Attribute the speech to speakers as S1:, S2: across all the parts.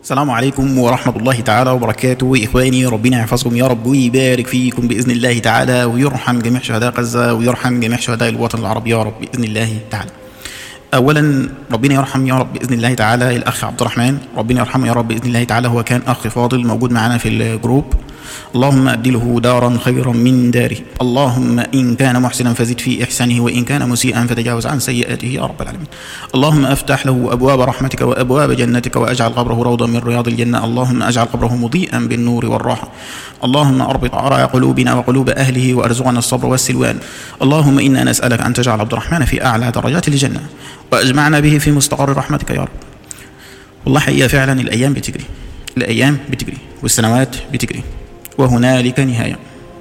S1: السلام عليكم ورحمة الله تعالى وبركاته. إخواني ربنا يحفظكم يا رب ويبارك فيكم بإذن الله تعالى، ويرحم جميع شهداء غزة ويرحم جميع شهداء الوطن العربي يا رب بإذن الله تعالى. أولا ربنا يرحم يا رب بإذن الله تعالى الأخ عبد الرحمن، ربنا يرحمه يا رب بإذن الله تعالى، هو كان أخ فاضل موجود معنا في الجروب. اللهم أبدله دارا خيرا من داره، اللهم إن كان محسنا فزد في إحسانه، وإن كان مسيئا فتجاوز عن سيئاته يا رب العالمين. اللهم أفتح له أبواب رحمتك وأبواب جنتك، وأجعل قبره روضا من رياض الجنة، اللهم أجعل قبره مضيئا بالنور والراحة. اللهم أربط أعراء قلوبنا وقلوب أهله وأرزقنا الصبر والسلوان. اللهم إنا نسألك أن تجعل عبد الرحمن في أعلى درجات الجنة، وأجمعنا به في مستقر رحمتك يا رب. والله حقيقة فعلا الأيام بتجري، الأيام بتجري والسنوات بتجري، وهنالك نهاية،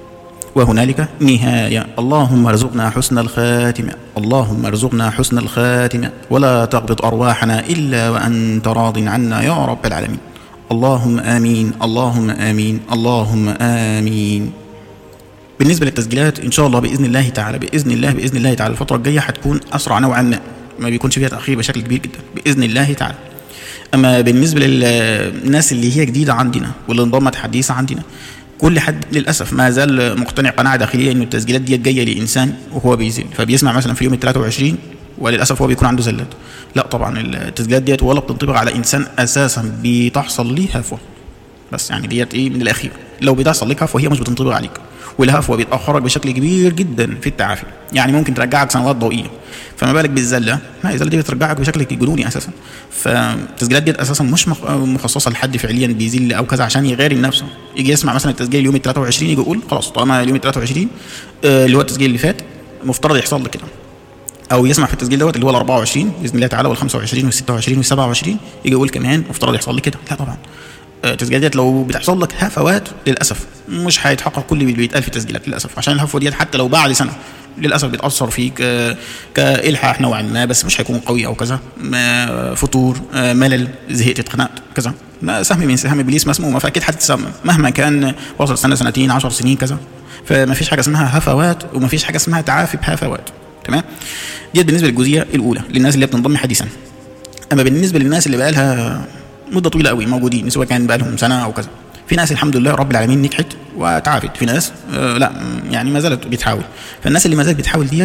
S1: وهنالك نهاية. اللهم ارزقنا حسن الخاتمة، اللهم ارزقنا حسن الخاتمة، ولا تقبض أرواحنا إلا وأنت راض عنا يا رب العالمين. اللهم آمين، اللهم آمين، اللهم آمين. بالنسبة للتسجيلات إن شاء الله بإذن الله تعالى، بإذن الله تعالى الفترة الجاية هتكون أسرع نوعا ما بيكونش فيها تأخير بشكل كبير جدا بإذن الله تعالى. أما بالنسبة للناس اللي هي جديدة عندنا واللي انضمت حديثة عندنا، كل حد للأسف ما زال مقتنع قناعة داخلية إنه التسجيلات دي جاية لإنسان وهو بيزل، فبيسمع مثلا في يوم 23 وللأسف هو بيكون عنده زلات. لا طبعا التسجيلات ديت ولا بتنطبق على إنسان أساسا بتحصل ليه هفوة، بس يعني ديت إيه من الأخير، لو بتحصل لك هفوة هي مش بتنطبق عليك، والهفوة بيتأخرك بشكل كبير جدا في التعافي، يعني ممكن ترجعك سنوات ضوئية، فما بالك بالزلة؟ ما الزلة دي بترجعك بشكل جنوني أساسا. فالتسجيلات دي أساسا مش مخصصة لحد فعليا بيزل أو كذا عشان يغير نفسه، يجي يسمع مثلا التسجيل اليوم 23 يجي يقول خلاص طالما اليوم 23 اللي هو التسجيل اللي فات مفترض يحصل لك كده، أو يسمع في التسجيل دوت اللي هو ال 24 بإذن الله تعالى وال 25 وال 26 وال 27 يجي يقول كمان مفترض يحصل لي كده. لا طبعا التسجيلات ديت لو بتحصل لك هفوات للاسف مش هيتحقق كل اللي بيتقال في التسجيلات للاسف، عشان الهفوه ديت حتى لو بعد سنه للاسف بتاثر فيك كالحاح نوعا ما، بس مش هيكون قوي او كذا، فتور، ملل، زهقت، اتخنقت كذا، سهم من سهام ابليس مسمومه، فاكيد هتتسمم مهما كان وصل سنه سنتين 10 سنين كذا. فما فيش حاجه اسمها هفوات وما فيش حاجه اسمها تعافي بهفوات. تمام، ديت بالنسبه للجزئيه الاولى للناس اللي بتنضم حديثا. اما بالنسبه للناس اللي بقى لها مده طويله قوي موجودين، سواء كان بقى لهم سنه او كذا، في ناس الحمد لله رب العالمين نجحت وتعافت، في ناس لا يعني ما زالت بتحاول. فالناس اللي ما زالت بتحاول ديت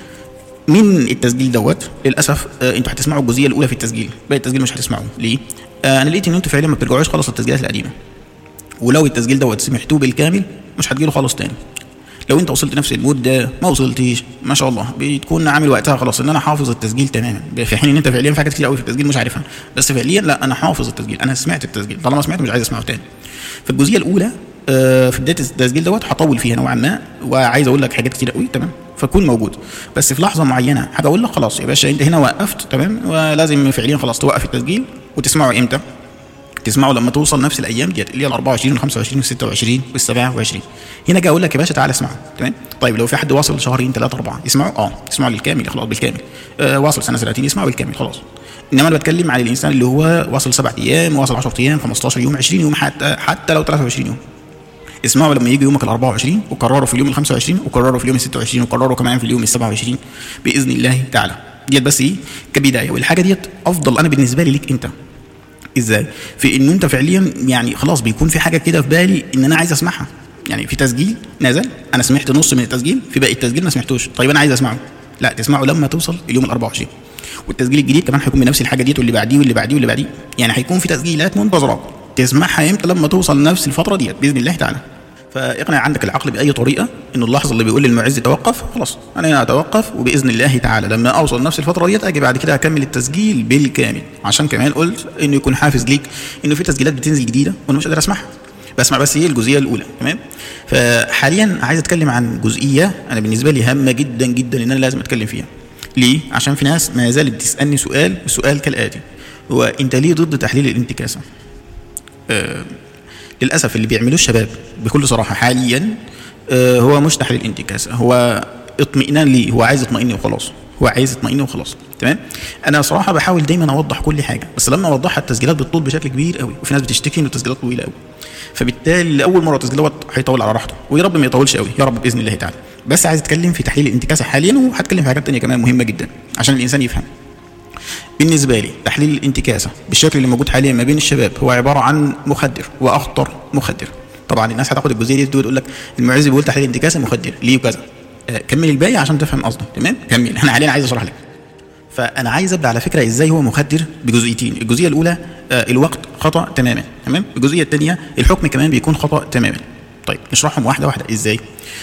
S1: من التسجيل دوت للاسف انتوا هتسمعوا الجزئيه الاولى في التسجيل، باقي التسجيل مش هتسمعوه. ليه؟ انا لقيت ان انتوا فعليا ما بترجعوش خالص التسجيلات القديمه، ولو التسجيل دوت سمعتوه بالكامل مش هتجيله خالص تاني. لو انت وصلت نفس المده ما وصلتيش ما شاء الله بتكون عامل وقتها خلاص ان انا حافظ التسجيل تماما، في حين ان انت فعليا في حاجات كتير قوي في التسجيل مش عارفها، بس فعليا لا انا حافظ التسجيل، انا سمعت التسجيل، طالما سمعته مش عايز اسمعه تاني. فالجزئيه الاولى في بدايه التسجيل دوت هطول فيها نوعا ما، وعايز اقول لك حاجات كتير قوي تمام، فكون موجود. بس في لحظه معينه حاجه اقول لك خلاص يا باشا انت هنا وقفت تمام، ولازم فعليا خلاص توقف التسجيل وتسمعه. امتى تسمعه؟ لما توصل نفس الايام ديت اللي هي ال 24 وال 25 وال 26 وال 27. هنا جاي اقول لك يا باشا تعالى اسمعه تمام. طيب لو في حد واصل شهرين 3 4 يسمعوا يسمعوا للكامل خلاص بالكامل. واصل سنه سنتين يسمعوا بالكامل خلاص. انما انا بتكلم على الانسان اللي هو واصل 7 ايام، واصل 10 ايام، 15 يوم، 20 يوم، حتى لو 23 يوم، اسمعوا لما يجي يومك ال 24 وكرروا في اليوم ال 25 وكرروا في اليوم ال 26 وكرروا كمان في اليوم ال 27 باذن الله تعالى. ديت بس ايه كبدايه، والحاجه ديت افضل انا بالنسبه لي ليك انت. ازاي؟ في انه انت فعليا يعني خلاص بيكون في حاجه كده في بالي ان انا عايز اسمعها، يعني في تسجيل نزل انا سمعت نص من التسجيل، في باقي التسجيل ما سمعتوش، طيب انا عايز اسمعه. لا تسمعه لما توصل اليوم ال 24، والتسجيل الجديد كمان هيكون بنفس الحاجه ديت واللي بعديه واللي بعديه واللي بعديه، يعني هيكون في تسجيلات منتظره تسمعها امتى؟ لما توصل نفس الفتره ديت باذن الله تعالى. فاقنع عندك العقل باي طريقه انه اللحظه اللي بيقول للمعز توقف خلاص انا هنا اتوقف، وباذن الله تعالى لما اوصل نفس الفتره ديت اجي بعد كده اكمل التسجيل بالكامل، عشان كمان قلت انه يكون حافز ليك انه في تسجيلات بتنزل جديده وانا مش قادر اسمعها، بسمع بس هي الجزئيه الاولى تمام. فحاليا عايز اتكلم عن جزئيه انا بالنسبه لي هامه جدا جدا ان انا لازم اتكلم فيها. ليه؟ عشان في ناس ما زالت تسالني سؤال كالاتي: هو انت ليه ضد تحليل الانتكاسه؟ للاسف اللي بيعملوه الشباب بكل صراحه حاليا هو مش تحليل انتكاسه، هو اطمئنان ليه، هو عايز يطمئن وخلاص، هو عايز يطمئن وخلاص تمام. انا صراحه بحاول دايما اوضح كل حاجه، بس لما اوضحها التسجيلات بتطول بشكل كبير قوي، وفي ناس بتشتكي ان التسجيلات طويله قوي، فبالتالي اول مره التسجيل دوت هيطول على راحته، ويا رب ما يطولش قوي يا رب باذن الله تعالى. بس عايز اتكلم في تحليل الانتكاسه حاليا، وهتكلم في حاجات ثانيه كمان مهمه جدا عشان الانسان يفهم. بالنسبه لي تحليل الانتكاسه بالشكل اللي موجود حاليا ما بين الشباب هو عباره عن مخدر واخطر مخدر. طبعا الناس هتاخد الجزئيه دي تقول لك المعز بيقول تحليل الانتكاسه مخدر ليه وكذا. كمل الباقي عشان تفهم قصدي. تمام كمل. احنا حاليا عايز اشرح لك. فانا عايز ابدا على فكره ازاي هو مخدر بجزئيتين. الجزئيه الاولى الوقت خطا تماما. تمام. الجزئيه الثانيه الحكم كمان بيكون خطا تماما. طيب نشرحهم واحده واحده ازاي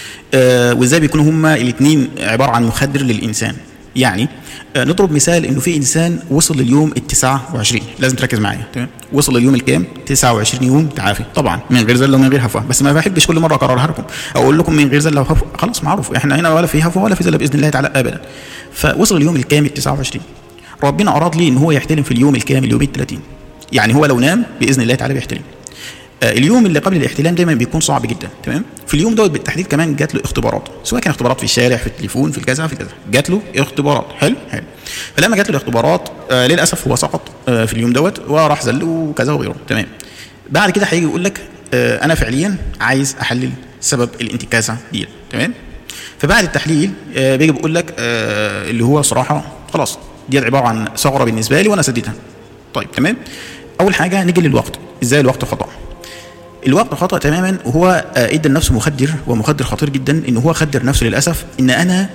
S1: وازاي بيكونوا هما الاثنين عباره عن مخدر للانسان. يعني نضرب مثال انه في انسان وصل لليوم ال29. لازم تركز معايا. تمام. وصل لليوم الكام؟ 29 يوم تعافي. طبعا من غير زله ومن غير هفوه، بس ما بحبش كل مره اكررها لكم اقول لكم من غير زله وهفوه. خلاص معروف احنا هنا ولا في هفوه ولا في زله باذن الله تعالى ابدا. فوصل اليوم الكام؟ ال29. ربنا اراد لي ان هو يحتلم في اليوم الكام؟ اليوم ال30. يعني هو لو نام باذن الله تعالى بيحتلم. اليوم اللي قبل الاحتلام دايما بيكون صعب جدا. تمام. في اليوم دوت بالتحديد كمان جات له اختبارات، سواء كان اختبارات في الشارع في التليفون في الكذا في الكذا، جات له اختبارات. حلو. فلما جات له الاختبارات للاسف هو سقط في اليوم دوت وراح زل وكذا وغيره. تمام. بعد كده هيجي يقول لك انا فعليا عايز احلل سبب الانتكاسه دي. تمام. فبعد التحليل بيجي بيقول لك اللي هو صراحه خلاص دي عباره عن ثغره بالنسبه لي وانا سديتها. طيب تمام. اول حاجه نيجي للوقت. ازاي الوقت خطا؟ الوقت خطأ تماما. وهو ادى لنفسه مخدر ومخدر خطير جدا. ان هو خدر نفسه للاسف ان انا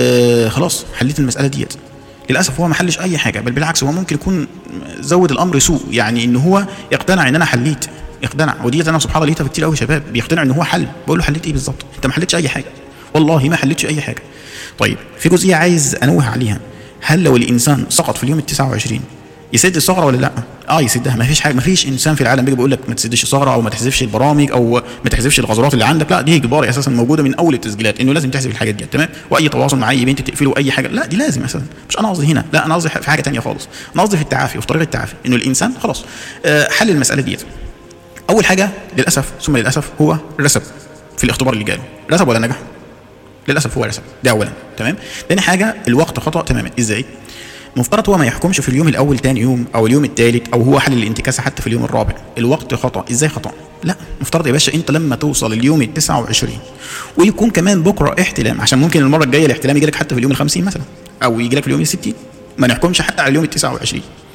S1: خلاص حليت المساله ديت. للاسف هو ما حلش اي حاجه، بل بالعكس هو ممكن يكون زود الامر سوء. يعني ان هو يقتنع ان انا حليت، يقتنع. وديت انا سبحان الله لقيتها كتير قوي شباب بيقتنع ان هو حل. بقول له حليت ايه بالظبط؟ انت ما حليتش اي حاجه، والله ما حليتش اي حاجه. طيب في جزئيه عايز انوه عليها. هل لو الانسان سقط في اليوم ال29 يسد الثغره ولا لا؟ يسدها. ما فيش حاجه، ما فيش انسان في العالم بيجي بيقول لك ما تسدش الثغره او ما تحذفش البرامج او ما تحذفش الغزرات اللي عندك. لا، دي اجباري اساسا موجوده من اول التسجيلات انه لازم تحذف الحاجات دي. تمام. واي تواصل مع اي بنت تقفله اي حاجه، لا دي لازم اساسا. مش انا قصدي هنا، لا انا قصدي في حاجه ثانيه خالص. انا قصدي في التعافي وفي طريقه التعافي انه الانسان خلاص حل المساله ديت. اول حاجه للاسف ثم للاسف هو رسب في الاختبار اللي جاله. رسب ولا نجح؟ للاسف هو رسب. ده اولا. تمام. ثاني حاجه الوقت خطا تماما. ازاي؟ مفترض هو ما يحكمش في اليوم الاول ثاني يوم او اليوم الثالث او هو حل الانتكاسه حتى في اليوم الرابع. الوقت خطا. ازاي خطا؟ لا، مفترض يا باشا انت لما توصل اليوم ال29 ويكون كمان بكره احتلام، عشان ممكن المره الجايه الاحتلام يجي لك حتى في اليوم ال50 مثلا او يجي لك في اليوم ال60. ما نحكمش حتى على اليوم ال29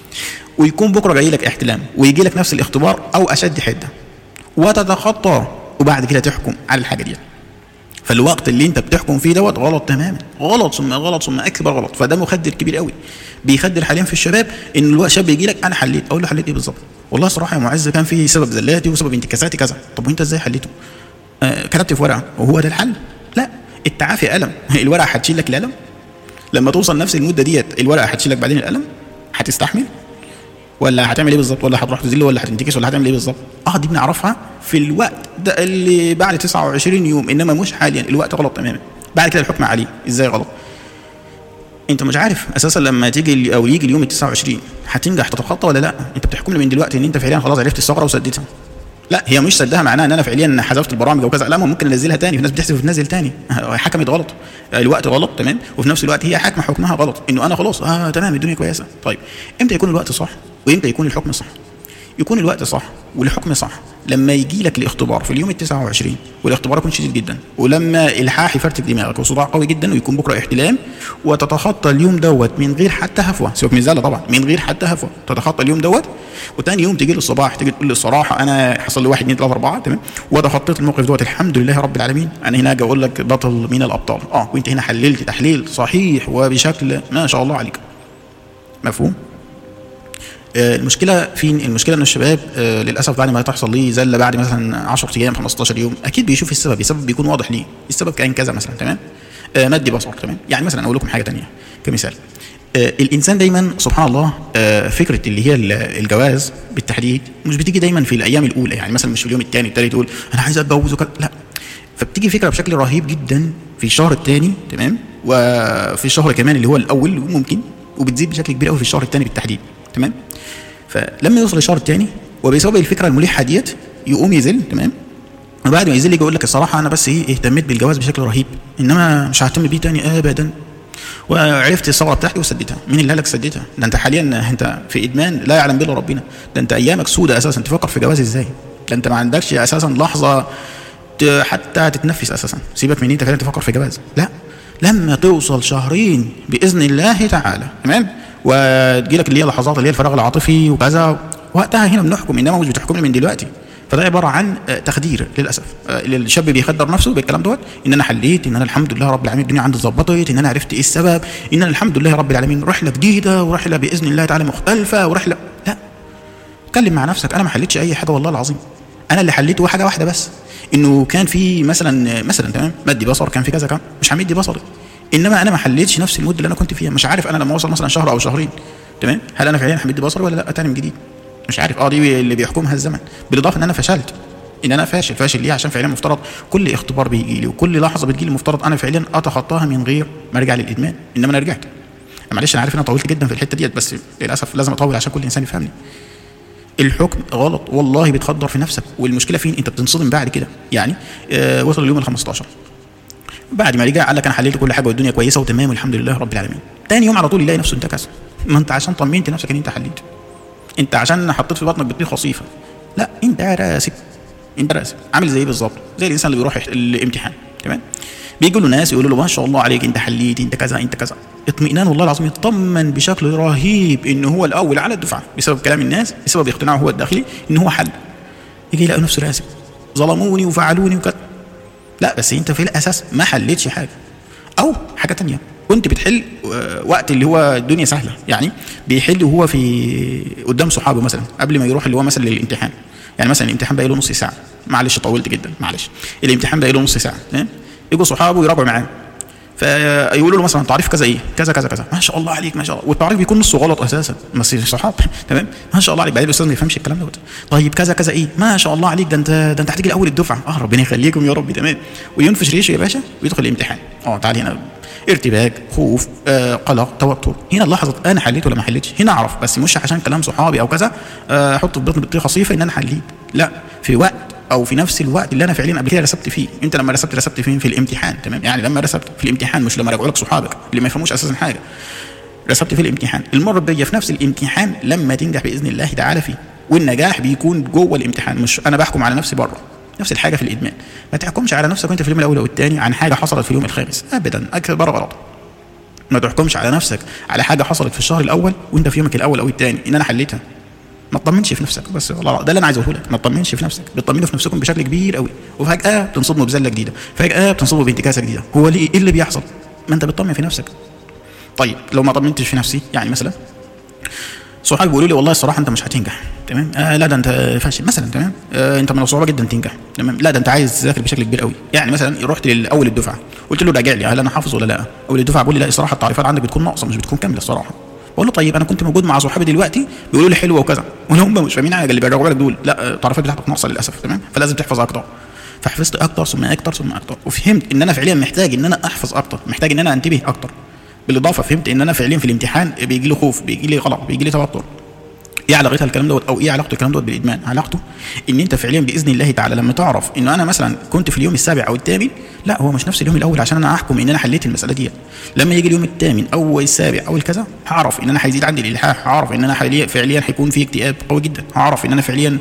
S1: ويكون بكره جاي لك احتلام ويجي لك نفس الاختبار او اشد حده وتتخطى وبعد كده تحكم على الحاجه دي. فالوقت اللي انت بتحكم فيه دوت غلط تماما. غلط ثم غلط ثم اكبر غلط. فده مخدر كبير قوي بيخدر حاليا في الشباب. ان الشاب يجي لك انا حليت، اقول له حليت ايه بالظبط؟ والله صراحه يا معز كان في سبب زلاتي وسبب انتكاساتي كذا. طب وانت ازاي حليته؟ كتبت في ورقه وهو ده الحل؟ لا، التعافي الم. الورقه هتشيل لك الالم لما توصل نفس المده ديت. الورقه هتشيل لك بعدين الالم. هتستحمل ولا هتعمل ايه بالظبط؟ ولا هتروح تذل ولا هتنتكس ولا هتعمل ايه بالظبط؟ دي بنعرفها في الوقت ده اللي بعد 29 يوم، انما مش حاليا. الوقت غلط تماما. بعد كده الحكم عليه. ازاي غلط؟ انت مش عارف اساسا لما تيجي او يجي اليوم ال29 هتنجح تتخطى ولا لا. انت بتحكم لي من دلوقتي ان انت فعليا خلاص عرفت الثغره وسدتها. لا، هي مش سدها معناها ان انا فعليا حذفت البرامج او كذا. لا، ممكن انزلها تاني. في ناس بتحذف وتنزل تاني. حكمت غلط. الوقت غلط. تمام. وفي نفس الوقت هي حاكمه حكمها غلط انه انا خلاص تمام الدنيا كويسه. طيب امتى يكون الوقت صح وامتى يكون الحكم صح؟ يكون الوقت صح والحكم صح لما يجي لك الاختبار في اليوم ال29 والاختبار يكون شديد جدا، ولما الحاح يفرتك دماغك وصداع قوي جدا ويكون بكره احتلام وتتخطى اليوم دوت من غير حتى هفوه. سيبك من الزله طبعا، من غير حتى هفوه تتخطى اليوم دوت. وثاني يوم تيجي للصباح تيجي تقول لي الصراحه انا حصل لي 1 2 3 4 تمام وتخطيت الموقف دوت الحمد لله رب العالمين. انا هنا اجي اقول لك بطل من الابطال. وانت هنا حللت تحليل صحيح وبشكل ما شاء الله عليك. مفهوم؟ المشكله فين؟ المشكله ان الشباب للاسف بعد ما تحصل ليه زله بعد مثلا 10 ايام 15 يوم اكيد بيشوف السبب بيكون واضح ليه. السبب كان كذا مثلا. تمام. مادي بصر. تمام. يعني مثلا اقول لكم حاجه ثانيه كمثال. الانسان دايما سبحان الله فكره اللي هي الجواز بالتحديد مش بتيجي دايما في الايام الاولى. يعني مثلا مش في اليوم الثاني الثالث تقول انا عايز اتجوز وكذا. لا، فبتيجي فكره بشكل رهيب جدا في الشهر الثاني. تمام. وفي الشهر كمان اللي هو الاول ممكن، وبتزيد بشكل كبير قوي في الشهر الثاني بالتحديد. تمام. فلما يوصل الشهر الثاني وبسبب الفكره الملحه ديت يقوم يزل. تمام. وبعد ما يزل يجي يقول لك الصراحه انا بس اهتميت بالجواز بشكل رهيب انما مش ههتم بيه تاني ابدا وعرفت الثغره بتاعتي وسديتها. مين اللي قال لك سديتها؟ ده انت حاليا انت في ادمان لا يعلم به الا ربنا. ده انت ايامك سودة اساسا تفكر في جواز ازاي؟ ده انت ما عندكش اساسا لحظه حتى تتنفس اساسا. سيبك من انت فعلا تفكر في جواز. لا، لما توصل شهرين باذن الله تعالى. تمام. وتجيلك اللي هي لحظات اللي هي الفراغ العاطفي وكذا، وقتها هنا بنحكم، انما مش بتحكمني من دلوقتي. فده عباره عن تخدير للاسف. الشاب بيخدر نفسه بالكلام دوت، ان انا حليت، ان انا الحمد لله رب العالمين الدنيا عندي اتظبطت، ان انا عرفت ايه السبب، ان انا الحمد لله رب العالمين رحله جديده ورحله باذن الله تعالى مختلفه ورحله. لا، اتكلم مع نفسك. انا ما حليتش اي حاجه والله العظيم. انا اللي حليته حاجه واحده بس، انه كان في مثلا تمام مدي بصر، كان في كذا، كان مش همدي بصري، انما انا ما حليتش نفس المده اللي انا كنت فيها. مش عارف انا لما اوصل مثلا شهر او شهرين تمام، هل انا فعليا همدي بصري ولا لا تاني من جديد؟ مش عارف. دي اللي بيحكمها الزمن، بالاضافه ان انا فشلت، ان انا فاشل ليه؟ عشان فعليا مفترض كل اختبار بيجي لي وكل لحظه بتجي لي مفترض انا فعليا اتخطاها من غير ما ارجع للادمان. انما انا رجعت. معلش انا عارف ان انا طولت جدا في الحته ديت، بس للاسف لازم اطول عشان كل انسان يفهمني. الحكم غلط والله، بتخدر في نفسك، والمشكله فين؟ انت بتنصدم بعد كده. يعني وصل اليوم ال15 بعد ما رجع قال لك انا حللت كل حاجه والدنيا كويسه وتمام والحمد لله رب العالمين، تاني يوم على طول يلاقي نفسه انتكس. ما انت عشان طمنت نفسك ان انت حليت، انت عشان حطيت في بطنك بطيخه خصيفه. لا، انت راسب، انت راسب. عامل زي بالظبط زي الانسان اللي بيروح الامتحان تمام، بيجي له ناس يقولوا له ما شاء الله عليك انت حليت، انت كذا انت كذا، اطمئنان والله العظيم، يطمن بشكل رهيب ان هو الاول على الدفعه بسبب كلام الناس، بسبب اقتناعه هو الداخلي ان هو حل. يجي يلاقي نفسه راسب، ظلموني وفعلوني وكذا. لا، بس انت في الاساس ما حليتش حاجه. او حاجه تانية، كنت بتحل وقت اللي هو الدنيا سهله، يعني بيحل وهو في قدام صحابه مثلا قبل ما يروح اللي هو مثلا للامتحان. يعني مثلا الامتحان بقى له نص ساعه، معلش طولت جدا معلش، الامتحان بقى له نص ساعه، يجوا صحابه يراجعوا معاه، فيقولوا له مثلا تعريف كذا ايه كذا كذا كذا، ما شاء الله عليك ما شاء الله، والتعريف بيكون نصه غلط اساسا، بس صحاب تمام، ما شاء الله عليك. بعدين الاستاذ ما يفهمش الكلام دوت، طيب كذا كذا ايه، ما شاء الله عليك، ده انت هتيجي الاول الدفعه، ربنا يخليكم يا رب تمام، وينفش ريشه يا باشا ويدخل الامتحان. تعالي هنا ارتباك، خوف، قلق، توتر. هنا لحظه انا حليت ولا ما حليتش، هنا اعرف، بس مش عشان كلام صحابي او كذا احط في بطني بطيخه خصيفه ان انا حليت، لا، في وقت او في نفس الوقت اللي انا فعليا قبل كده رسبت فيه. انت لما رسبت فين؟ في الامتحان تمام، يعني لما رسبت في الامتحان، مش لما راجعوا لك صحابك اللي ما يفهموش اساسا حاجه، رسبت في الامتحان. المره الجايه في نفس الامتحان لما تنجح باذن الله تعالى فيه، والنجاح بيكون جوه الامتحان، مش انا بحكم على نفسي بره. نفس الحاجه في الادمان، ما تحكمش على نفسك وانت في اليوم الاول او الثاني عن حاجه حصلت في اليوم الخامس ابدا، اكبر غلط. ما تحكمش على نفسك على حاجه حصلت في الشهر الاول وانت في يومك الاول او الثاني ان انا حليتها. ما تطمنش في نفسك بس، والله ده اللي انا عايز اقوله لك. ما تطمنش في نفسك، بتطمنوا في نفسكم بشكل كبير قوي، وفجاه بتنصدموا بزله جديده، فجاه بتنصدموا بانتكاسه جديده. هو ليه؟ ايه اللي بيحصل؟ ما انت بتطمن في نفسك. طيب لو ما طمنتش في نفسي، يعني مثلا صحابي بيقولوا لي والله الصراحه انت مش هتنجح تمام، لا ده انت فاشل مثلا تمام، انت من الصعوبه جدا تنجح تمام، لا ده انت عايز تذاكر بشكل كبير قوي. يعني مثلا رحت لاول الدفعه قلت له راجع لي هل انا حافظ ولا لا؟ اول الدفعه بيقول لي لا الصراحه التعريفات عندك بتكون ناقصه، مش بتكون كامله الصراحه. بقول له طيب انا كنت موجود مع صحابي دلوقتي بيقولوا لي حلوه وكذا، وهم مش فاهمين حاجه، اللي بيراجعوا لك دول لا التعريفات بتاعتك ناقصه للاسف تمام، فلازم تحفظ اكتر. فحفظت اكتر ثم اكتر ثم اكتر، وفهمت ان انا فعليا محتاج ان انا احفظ اكتر، محتاج ان انا انتبه اكتر. بالاضافه فهمت ان انا فعليا في الامتحان بيجي لي خوف، بيجي لي غلط، بيجي لي توتر. ايه علاقتها الكلام دوت، او ايه علاقته الكلام دوت بالادمان؟ علاقته ان انت فعليا باذن الله تعالى لما تعرف انه انا مثلا كنت في اليوم السابع او الثامن، لا هو مش نفس اليوم الاول عشان انا احكم ان انا حليت المساله دي. لما يجي اليوم الثامن او السابع او الكذا، هعرف ان انا هيزيد عندي الالحاح، هعرف ان انا فعليا هيكون في اكتئاب قوي جدا، هعرف ان انا فعليا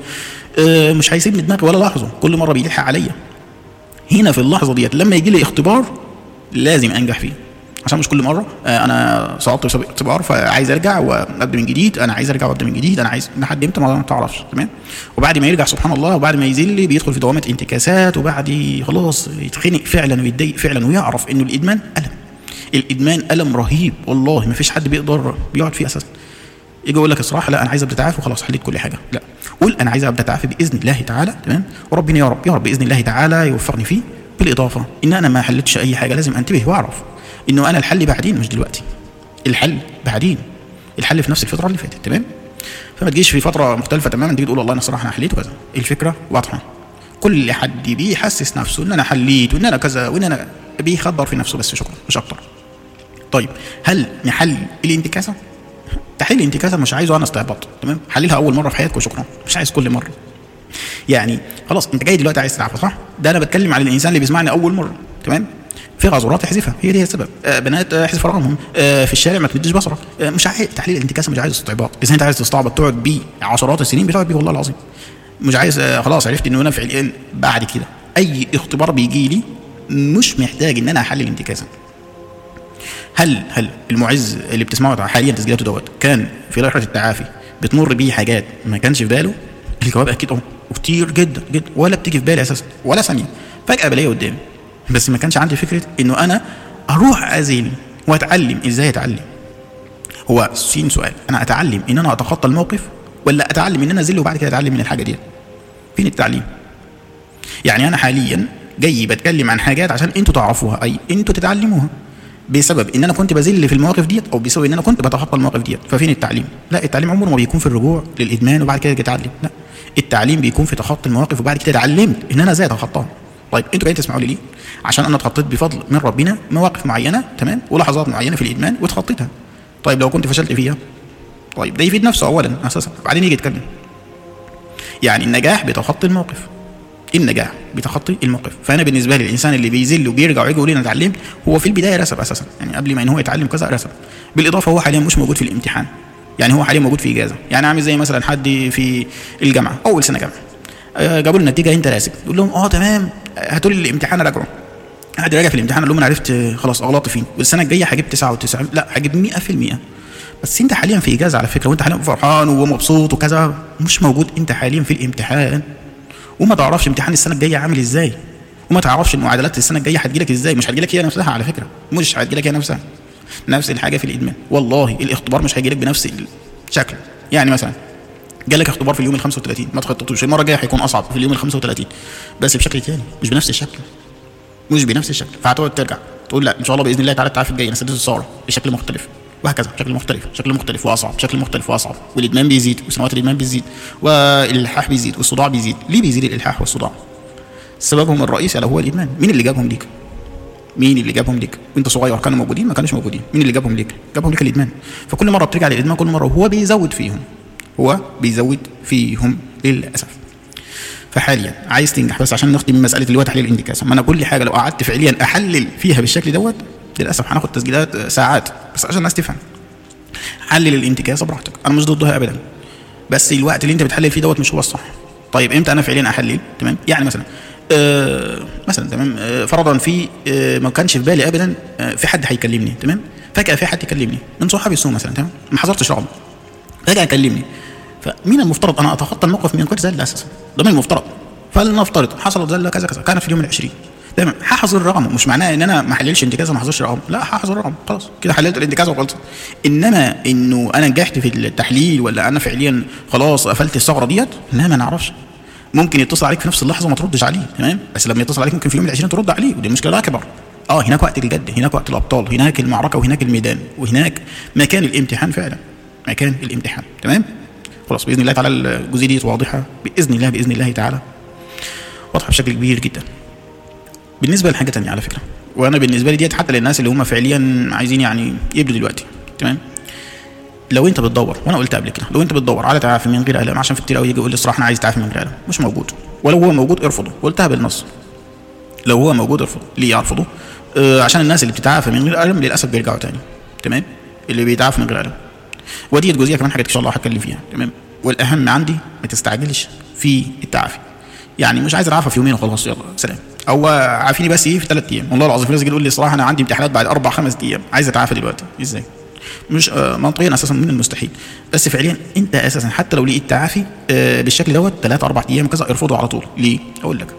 S1: مش هيسيبني دماغي ولا لحظه، كل مره بيلحق عليا. هنا في اللحظه ديت لما يجي لي اختبار لازم انجح فيه، عشان مش كل مره انا سقطت في اختبار فعايز ارجع وابدا من جديد، انا عايز ارجع وابدا من جديد، انا عايز لحد امتى ما تعرفش تمام. وبعد ما يرجع سبحان الله، وبعد ما يزل بيدخل في دوامه انتكاسات، وبعد خلاص يتخنق فعلا ويتضايق فعلا، ويعرف انه الادمان الم، الادمان الم رهيب والله، ما فيش حد بيقدر بيقعد فيه اساسا. يجي يقول لك الصراحه لا انا عايز ابدا اتعافى وخلاص حليت كل حاجه، لا قول انا عايز ابدا اتعافى باذن الله تعالى تمام، وربنا يا رب باذن الله تعالى يوفقني فيه. بالاضافه ان انا ما حلتش اي حاجه، لازم انتبه واعرف انه انا الحل بعدين مش دلوقتي، الحل بعدين، الحل في نفس الفتره اللي فاتت تمام. فما تجيش في فتره مختلفه تماما تيجي تقول والله انا صراحه انا حليت وكذا. الفكره واضحه، كل حد بيحسس نفسه ان انا حليت وان انا كذا وان انا بيخدر في نفسه بس، شكرا مش اكتر. طيب هل نحل الانتكاسه؟ تحل الانتكاسه مش عايزه انا استعباط تمام، حللها اول مره في حياتك وشكرا، مش عايز كل مره. يعني خلاص انت جاي دلوقتي عايز تتعافى صح؟ ده انا بتكلم على الانسان اللي بيسمعني اول مره تمام. في غزورات احذفها، هي دي السبب. بنات احذف رقمهم، في الشارع ما تمدش بصرك، مش عايز تحليل الانتكاسه، مش عايز استعباط. اذا انت عايز تستعبط تقعد بيه عشرات السنين بتقعد بيه والله العظيم. مش عايز خلاص عرفت انه انا فعليا بعد كده اي اختبار بيجي لي مش محتاج ان انا احلل الانتكاسه. هل المعز اللي بتسمعه حاليا تسجيلاته دوت كان في رحله التعافي بتمر بيه حاجات ما كانش في باله؟ الجواب اكيد وكتير جدا جدا، ولا بتيجي في بالي اساسا ولا ثانيه، فجاه بلاقيه قدامي، بس ما كانش عندي فكره انه انا اروح ازيل واتعلم ازاي اتعلم. هو سؤال، انا اتعلم ان انا اتخطى الموقف ولا اتعلم ان انا ازيل وبعد كده اتعلم من الحاجه دي؟ فين التعليم؟ يعني انا حاليا جاي بتكلم عن حاجات عشان انتوا تعرفوها، اي انتوا تتعلموها، بسبب ان انا كنت بذل في المواقف ديت او بسبب ان انا كنت بتخطى المواقف ديت. ففين التعليم؟ لا، التعليم عمره ما بيكون في الرجوع للادمان وبعد كده اتعلم، لا، التعليم بيكون في تخطي المواقف وبعد كده اتعلمت ان انا ازاي اتخطاها. طيب انتوا جايين تسمعوا لي ليه؟ عشان انا اتخطيت بفضل من ربنا مواقف معينه، تمام، ولحظات معينه في الادمان واتخطيتها. طيب لو كنت فشلت فيها، طيب ده يفيد نفسه اولا اساسا، بعدين يجي يتكلم. يعني النجاح بتخطي الموقف، النجاح بتخطي الموقف. فانا بالنسبه لي الانسان اللي بيذل وبيرجع ويجي يقول لي انا اتعلمت، هو في البدايه رسب اساسا، يعني قبل ما ان هو يتعلم كذا رسب. بالاضافه هو حاليا مش موجود في الامتحان، يعني هو حاليا موجود في اجازه، يعني عامل زي مثلا حد في الجامعه اول سنه جامعه، جابوا له النتيجه انت راسب، تقول لهم تمام هاتوا لي الامتحان راجعه، قاعد راجع في الامتحان اقول لهم انا عرفت خلاص اغلطت فين، والسنه الجايه هجيب 99، لا هجيب 100%. بس انت حاليا في اجازه على فكره، وانت حاليا فرحان ومبسوط وكذا، مش موجود انت حاليا في الامتحان، وما تعرفش امتحان السنه الجايه عامل ازاي، وما تعرفش المعادلات السنه الجايه هتجيلك ازاي، مش هتجيلك هي نفسها على فكره، مش هتجيلك هي نفسها. نفس الحاجه في الادمان، والله الاختبار مش هيجيلك بنفس الشكل. يعني مثلا جالك اختبار في اليوم ال 35، ما تخططوش، المره الجايه هيكون اصعب في اليوم ال 35 بس بشكل ثاني، مش بنفس الشكل، مش بنفس الشكل. فهتقعد ترجع تقول لا ان شاء الله باذن الله تعالى التعافي الجاي انا سددت الثوره بشكل مختلف، وهكذا بشكل مختلف، شكل مختلف واصعب، شكل مختلف واصعب، والادمان بيزيد وسنوات الادمان بتزيد، والالحاح بيزيد والصداع بيزيد. ليه بيزيد الالحاح والصداع؟ سببهم الرئيسي هو الادمان. مين اللي جابهم ليك؟ مين اللي جابهم ليك؟ وانت صغير كانوا موجودين؟ ما كانوش موجودين. مين اللي جابهم ليك؟ جابهم ليك الادمان. فكل مره بترجع للادمان، كل مره هو بيزود فيهم، هو بيزود فيهم للاسف. فحاليا عايز تنجح، بس عشان نختم مساله اللي هو تحليل الانتكاسه، ما انا كل حاجه لو قعدت فعليا احلل فيها بالشكل دوت للاسف هناخد تسجيلات ساعات، بس عشان الناس تفهم. حلل الانتكاسه براحتك، انا مش ضدها ابدا، بس الوقت اللي انت بتحلل فيه دوت مش هو الصح. طيب امتى انا فعليا احلل؟ تمام، يعني مثلا تمام، فرضا في ما كانش في بالي ابدا في حد هيكلمني، تمام، فجاه في حد يكلمني من صحابي السوق مثلا، تمام، ما حضرتش رقم، فجاه يكلمني، فمين المفترض انا اتخطى الموقف من غير زله اساسا؟ ده من المفترض. فلنفترض حصلت زله كذا كذا، كانت في اليوم ال20، تمام، هحظر رقمه، مش معناه ان انا ما احللش انتكاسه وما احظرش رقم، لا، هحظر رقم خلاص كده، حللت الانتكاسه وخلصت. انما انه انا نجحت في التحليل ولا انا فعليا خلاص قفلت الثغره ديت، لا، ما نعرفش. ممكن يتصل عليك في نفس اللحظه وما تردش عليه، تمام، بس لما يتصل عليك ممكن في اليوم ال20 ترد عليه، ودي المشكله الاكبر. هناك وقت الجد، هناك وقت الابطال، هناك المعركه وهناك الميدان وهناك مكان الامتحان فعلا، مكان الامتحان، تمام. خلاص باذن الله تعالى الجزئيه دي واضحه باذن الله تعالى، واضحه بشكل كبير جدا. بالنسبه لحاجه ثانيه على فكره، وانا بالنسبه لي ديت حتى للناس اللي هم فعليا عايزين يعني يبدوا دلوقتي، تمام، لو انت بتدور، وانا قلت قبل كده، لو انت بتدور على تعافي من غير الم، عشان في كتير قوي يجي يقول لي الصراحه انا عايز تعافي من غير الم، مش موجود. ولو هو موجود ارفضه، قلتها بالنص، لو هو موجود ارفضه. ليه ارفضه؟ عشان الناس اللي بتتعافى من غير الم للاسف بيرجعوا تاني، تمام، اللي بيتعافى من غير الم. ودي جزئيه كمان حاجات ان شاء الله هتكلم فيها، تمام. والاهم عندي ما تستعجلش في التعافي، يعني مش عايز اتعافى في يومين وخلاص يلا سلام، او عافيني بس في 3 ايام. والله العظيم في ناس يقول لي الصراحه انا عندي امتحانات بعد 4-5 ايام، عايز اتعافى دلوقتي، ازاي؟ مش منطقيا اساسا من المستحيل. بس فعليا انت اساسا حتى لو لقيت تعافي بالشكل دوت 3-4 ايام كذا ارفضه على طول. ليه؟ اقول لك.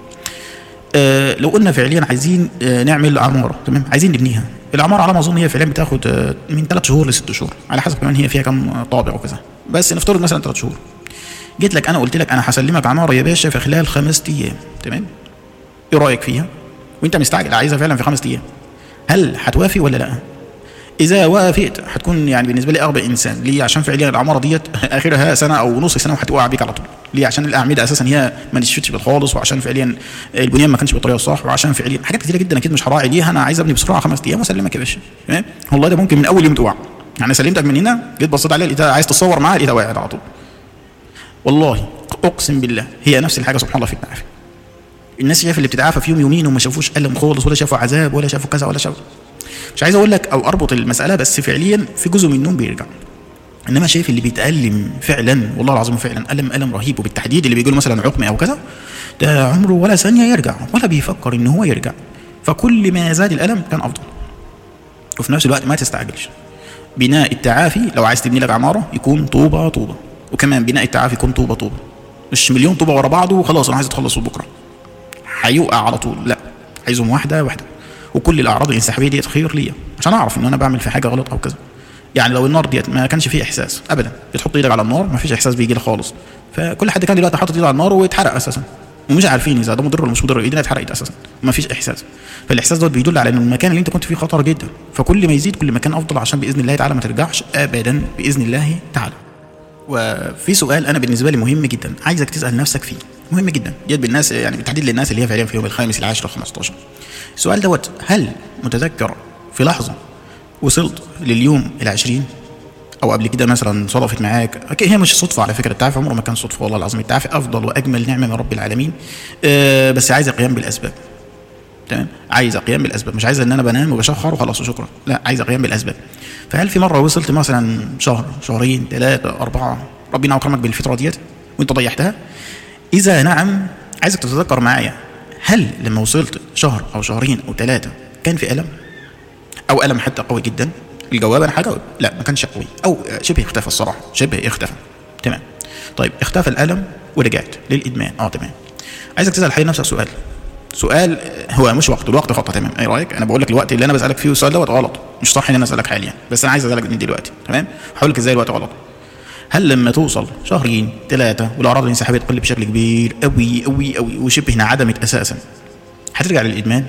S1: لو قلنا فعليا عايزين نعمل عماره، تمام، عايزين نبنيها، العماره على ما اظن هي فعليا بتاخد من 3 شهور ل6 شهور على حسب كمان هي فيها كم طابع وكذا، بس نفترض مثلا 3 شهور. جيت لك انا قلت لك انا هسلمك عماره يا باشا في خلال 5 ايام، تمام، ايه رايك فيها؟ وانت مستعجل عايزها فعلا في 5 ايام، هل هتوافي ولا لا؟ اذا وافقت هتكون يعني بالنسبه لي اغبى انسان. ليه؟ عشان فعليا العماره ديت اخرها سنه او نص سنه وهتوقع بيك على طول. ليه؟ عشان الاعمده اساسا هي ما نشفتش بالخالص، وعشان فعليا البنيان ما كانش بالطريقه الصح، وعشان فعليا حاجات كتيره جدا اكيد مش هراعي ليها. انا عايز ابني بسرعه 5 ايام واسلمك يا باشا، تمام. والله ده ممكن من اول يوم تقع، يعني سلمتك من هنا جيت بصيت عليها لقيتها عايز تتصور معاها لقيتها وقعت على طول. والله اقسم بالله هي نفس الحاجه سبحان الله في التعافي. الناس شايفه اللي بتتعافى في يومين وما شافوش الم خالص، ولا شافوا عذاب، ولا شافوا كذا، ولا شافوا، مش عايز اقول لك او اربط المساله، بس فعليا في جزء منهم بيرجع. انما شايف اللي بيتالم فعلا، والله العظيم فعلا الم رهيب، وبالتحديد اللي بيقول مثلا عقم او كذا، ده عمره ولا ثانيه يرجع، ولا بيفكر ان هو يرجع. فكل ما زاد الالم كان افضل، وفي نفس الوقت ما تستعجلش. بناء التعافي لو عايز تبني لك عماره يكون طوبه طوبه، وكمان بناء التعافي يكون طوبه طوبه، مش مليون طوبه ورا بعض وخلاص انا عايز اتخلص بكره هيوقع على طول، لا، عايزهم واحده واحده. وكل الاعراض الانسحابيه ديت خير ليا عشان اعرف ان انا بعمل في حاجه غلط او كذا. يعني لو النار ديت ما كانش فيه احساس ابدا، بتحط ايدك على النار ما فيش احساس بيجي لك خالص، فكل حد كان دلوقتي حاطط ايده على النار ويتحرق اساسا ومش عارفين اذا ده مضر ولا مش مضر، ايدينا اتحرقت اساسا ما فيش احساس. فالاحساس دوت بيدل على ان المكان اللي انت كنت فيه خطر جدا، فكل ما يزيد كل ما كان افضل عشان باذن الله تعالى ما ترجعش ابدا باذن الله تعالى. وفي سؤال انا بالنسبه لي مهم جدا عايزك تسال نفسك فيه، مهم جدا ديت بالناس، يعني بالتحديد للناس اللي هي فعليا في يوم الخامس العاشر 15. السؤال دوت، هل متذكر في لحظه وصلت لليوم ال20 او قبل كده مثلا صدفت معاك؟ هي مش صدفه على فكره، التعافي عمره ما كان صدفه والله العظيم، التعافي افضل واجمل نعمه من رب العالمين، بس عايزه قيام بالاسباب. تمام، عايزه قيام بالاسباب، مش عايزه ان انا بنام وبشخر وخلاص وشكرا، لا، عايزه قيام بالاسباب. فهل في مره وصلت مثلا شهر، شهرين، 3، 4 ربنا اكرمك بالفتره ديت وانت ضيعتها؟ اذا نعم عايزك تتذكر معايا، هل لما وصلت شهر او شهرين او 3 كان في الم او الم حتى قوي جدا؟ الجواب انا هجاوب لا، ما كانش قوي او شبه اختفى، الصراحه شبه اختفى. تمام، طيب اختفى الالم ورجعت للادمان، تمام. عايزك تسال حي نفسك سؤال هو مش الوقت خطأ، تمام، ايه رايك؟ انا بقول لك الوقت اللي انا بسالك فيه السؤال دوت غلط، مش صح ان انا اسالك حاليا، بس انا عايز اسالك من دلوقتي، تمام؟ هقول لك ازاي الوقت غلط. هل لما توصل شهرين 3 والاعراض الانسحابيه تقل بشكل كبير قوي قوي قوي وشبه انعدمت اساسا هترجع للادمان؟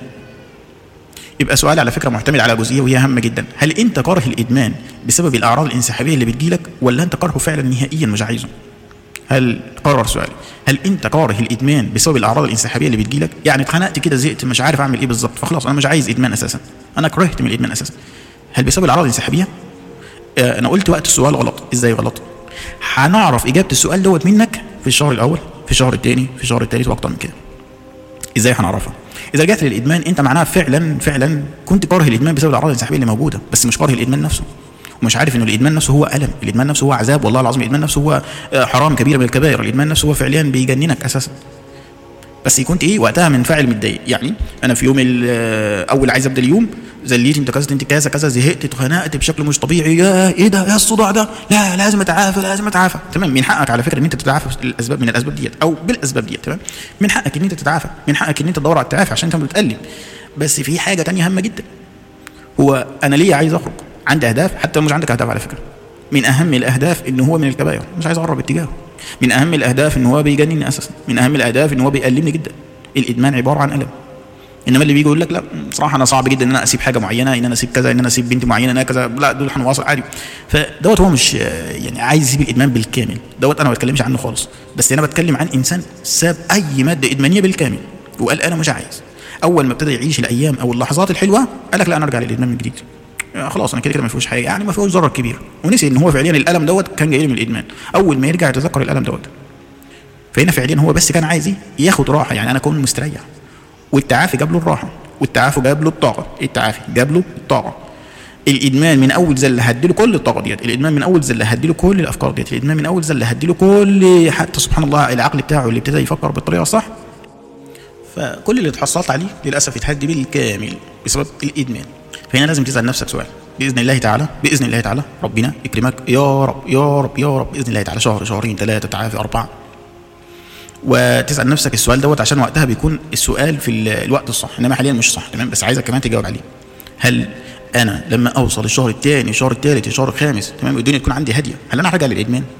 S1: يبقى سؤال على فكره معتمد على جزئيه وهي هامه جدا، هل انت كاره الادمان بسبب الاعراض الانسحابيه اللي بتجيلك، ولا انت كارهه فعلا نهائيا مش عايزه؟ هل قرر سؤالي، هل انت كاره الادمان بسبب الاعراض الانسحابيه اللي بتجيلك؟ يعني اتخنقت كده، زهقت، مش عارف اعمل ايه بالظبط، فخلاص انا مش عايز ادمان اساسا، انا كرهت من الادمان اساسا. هل بسبب الاعراض الانسحابيه؟ انا قلت وقت السؤال غلط. ازاي غلط؟ هنعرف اجابه السؤال دوت منك في الشهر الاول، في الشهر الثاني، في الشهر الثالث واكتر من كده. ازاي هنعرفها؟ اذا رجعت للادمان انت معناها فعلا كنت كاره الادمان بسبب الاعراض الانسحابيه اللي موجوده، بس مش كاره الادمان نفسه، ومش عارف انه الادمان نفسه هو الم، الادمان نفسه هو عذاب، والله العظيم الادمان نفسه هو حرام كبيره من الكبائر، الادمان نفسه هو فعليا بيجننك اساسا. بس كنت وقتها منفعل متضايق، يعني انا في يوم اول عايز ابدا اليوم زليت، انت كذا زهقت، اتخنقت بشكل مش طبيعي، يا ايه ده، يا الصداع ده، لا لازم اتعافى. تمام، من حقك على فكره ان انت تتعافى من الاسباب ديت او بالاسباب ديت، تمام، من حقك ان انت تتعافى، من حقك ان انت تدور على التعافي عشان انت بتتألم. بس في حاجه تانية هامه جدا، هو انا ليه عايز اخرج؟ عندي اهداف، حتى لو مش عندك اهداف على فكره، من اهم الاهداف ان هو من الكبائر، مش عايز اقرب اتجاهه. من اهم الاهداف ان هو بيجنني اساسا، من اهم الاهداف ان هو بيألمني جدا. الادمان عباره عن الم، انما اللي بيجي يقول لك لا صراحه انا صعب جدا ان انا اسيب حاجه معينه، ان انا اسيب كذا، ان انا اسيب بنت معينه، انا كذا، لا دول هنواصل عادي. فدوت هو مش يعني عايز يسيب الادمان بالكامل، دوت انا ما بتكلمش عنه خالص، بس انا بتكلم عن انسان ساب اي ماده ادمانيه بالكامل وقال انا مش عايز. اول ما ابتدى يعيش الايام او اللحظات الحلوه قال لك لا انا ارجع للادمان من جديد، خلاص انا كده ما فيهوش حاجه، يعني ما فيهوش ضرر كبير، ونسي ان هو فعليا الالم دوت كان جاي من الادمان. اول ما يرجع يتذكر الالم دوت، فهنا فعليا هو بس كان عايز ياخد راحه، يعني انا اكون مستريح. والتعافي جاب له الراحه، والتعافي جاب له الطاقه، التعافي جاب له الطاقه. الادمان من اول زله هديله كل الطاقه ديت، الادمان من اول زله هديله كل الافكار ديت، الادمان من اول زله هديله كل، حتى سبحان الله العقل بتاعه اللي ابتدى يفكر بالطريقه الصح، فكل اللي اتحصلت عليه للاسف يتهدي بالكامل بسبب الادمان. فهنا لازم تسال نفسك سؤال، باذن الله تعالى ربنا يكرمك يا رب يا رب يا رب باذن الله تعالى، شهر، شهرين، 3 تعافي، 4، وتسال نفسك السؤال دوت عشان وقتها بيكون السؤال في الوقت الصح، انما حاليا مش صح، تمام. بس عايزك كمان تجاوب عليه، هل انا لما اوصل الشهر الثاني، الشهر الثالث، الشهر الخامس، تمام، الدنيا تكون عندي هاديه، هل انا هرجع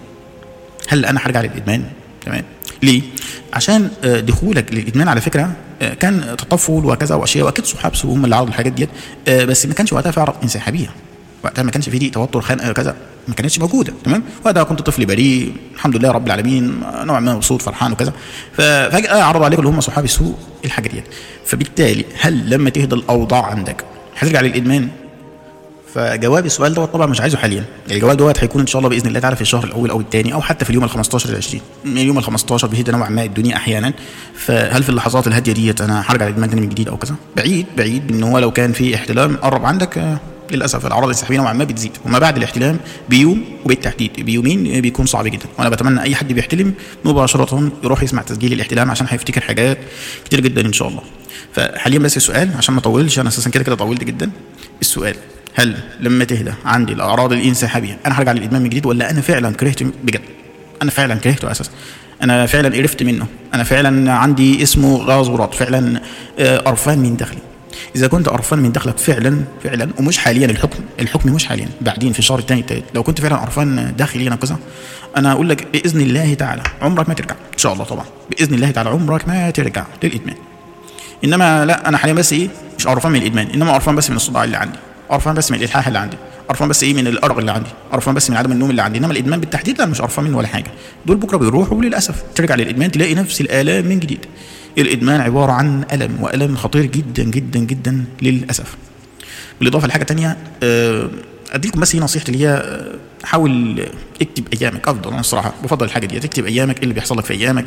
S1: للادمان؟ تمام. ليه؟ عشان دخولك للادمان على فكره كان تطفل وكذا واشياء، واكيد صحاب سوء هم اللي عرضوا الحاجات ديت، بس ما كانش وقتها في اعراض انسحابيه، وقتها ما كانش في دي توتر، خنقه كذا، ما كانتش موجوده، تمام. وقتها كنت طفل بريء الحمد لله رب العالمين، نوع ما مبسوط فرحان وكذا، ففجاه عرضوا عليك اللي هم صحاب السوء الحاجه ديت. فبالتالي هل لما تهدى الاوضاع عندك هترجع للادمان؟ فجواب السؤال دوت طبعا مش عايزه حاليا، الجواب دوت هيكون ان شاء الله باذن الله تعالى في الشهر الاول او الثاني، او حتى في اليوم ال15 ل20. من اليوم ال15 بيهدى نوعا ما الدنيا احيانا، فهل في اللحظات الهاديه ديت انا هرجع للادمان تاني من جديد او كذا؟ بعيد ان هو لو كان في احتلام قرب عندك، للاسف الاعراض الانسحابيه نوعا ما بتزيد، وما بعد الاحتلام بيوم، وبالتحديد بيومين بيكون صعب جدا. وانا بتمنى اي حد بيحتلم مباشره يروح يسمع تسجيل الاحتلام عشان هيفتكر حاجات كتير جدا ان شاء الله. فحاليا بس السؤال عشان ما اطولش، انا اساسا كده طولت جدا. السؤال، هل لما تهدى عندي الاعراض الانسحابيه انا هرجع للادمان من جديد، ولا انا فعلا كرهته بجد؟ انا فعلا كرهته اساسا، انا فعلا قرفت منه، انا فعلا عندي اسمه غاز فعلا قرفان من داخلي. اذا كنت قرفان من داخلك فعلا فعلا، ومش حاليا، الحكم مش حاليا، بعدين في الشهر الثاني الثالث، لو كنت فعلا قرفان داخليا كذا، انا اقول لك باذن الله تعالى عمرك ما ترجع ان شاء الله، طبعا باذن الله تعالى عمرك ما ترجع للادمان. انما لا، انا حاليا بس ايه، مش قرفان من الادمان، انما قرفان بس من الصداع اللي عندي، قرفان بس من الالحاح اللي عندي، قرفان بس ايه من الارق اللي عندي، قرفان بس من عدم النوم اللي عندي. انما الادمان بالتحديد لا، مش قرفان منه ولا حاجه. دول بكره بيروحوا، وللاسف ترجع للادمان تلاقي نفس الالام من جديد. الادمان عباره عن الم، والم خطير جدا جدا جدا للاسف. بالاضافه لحاجه تانية، اديلكم بس هي نصيحتي اللي هي حاول اكتب ايامك افضل. انا الصراحه بفضل الحاجه دي، تكتب ايامك، اللي بيحصل لك في ايامك،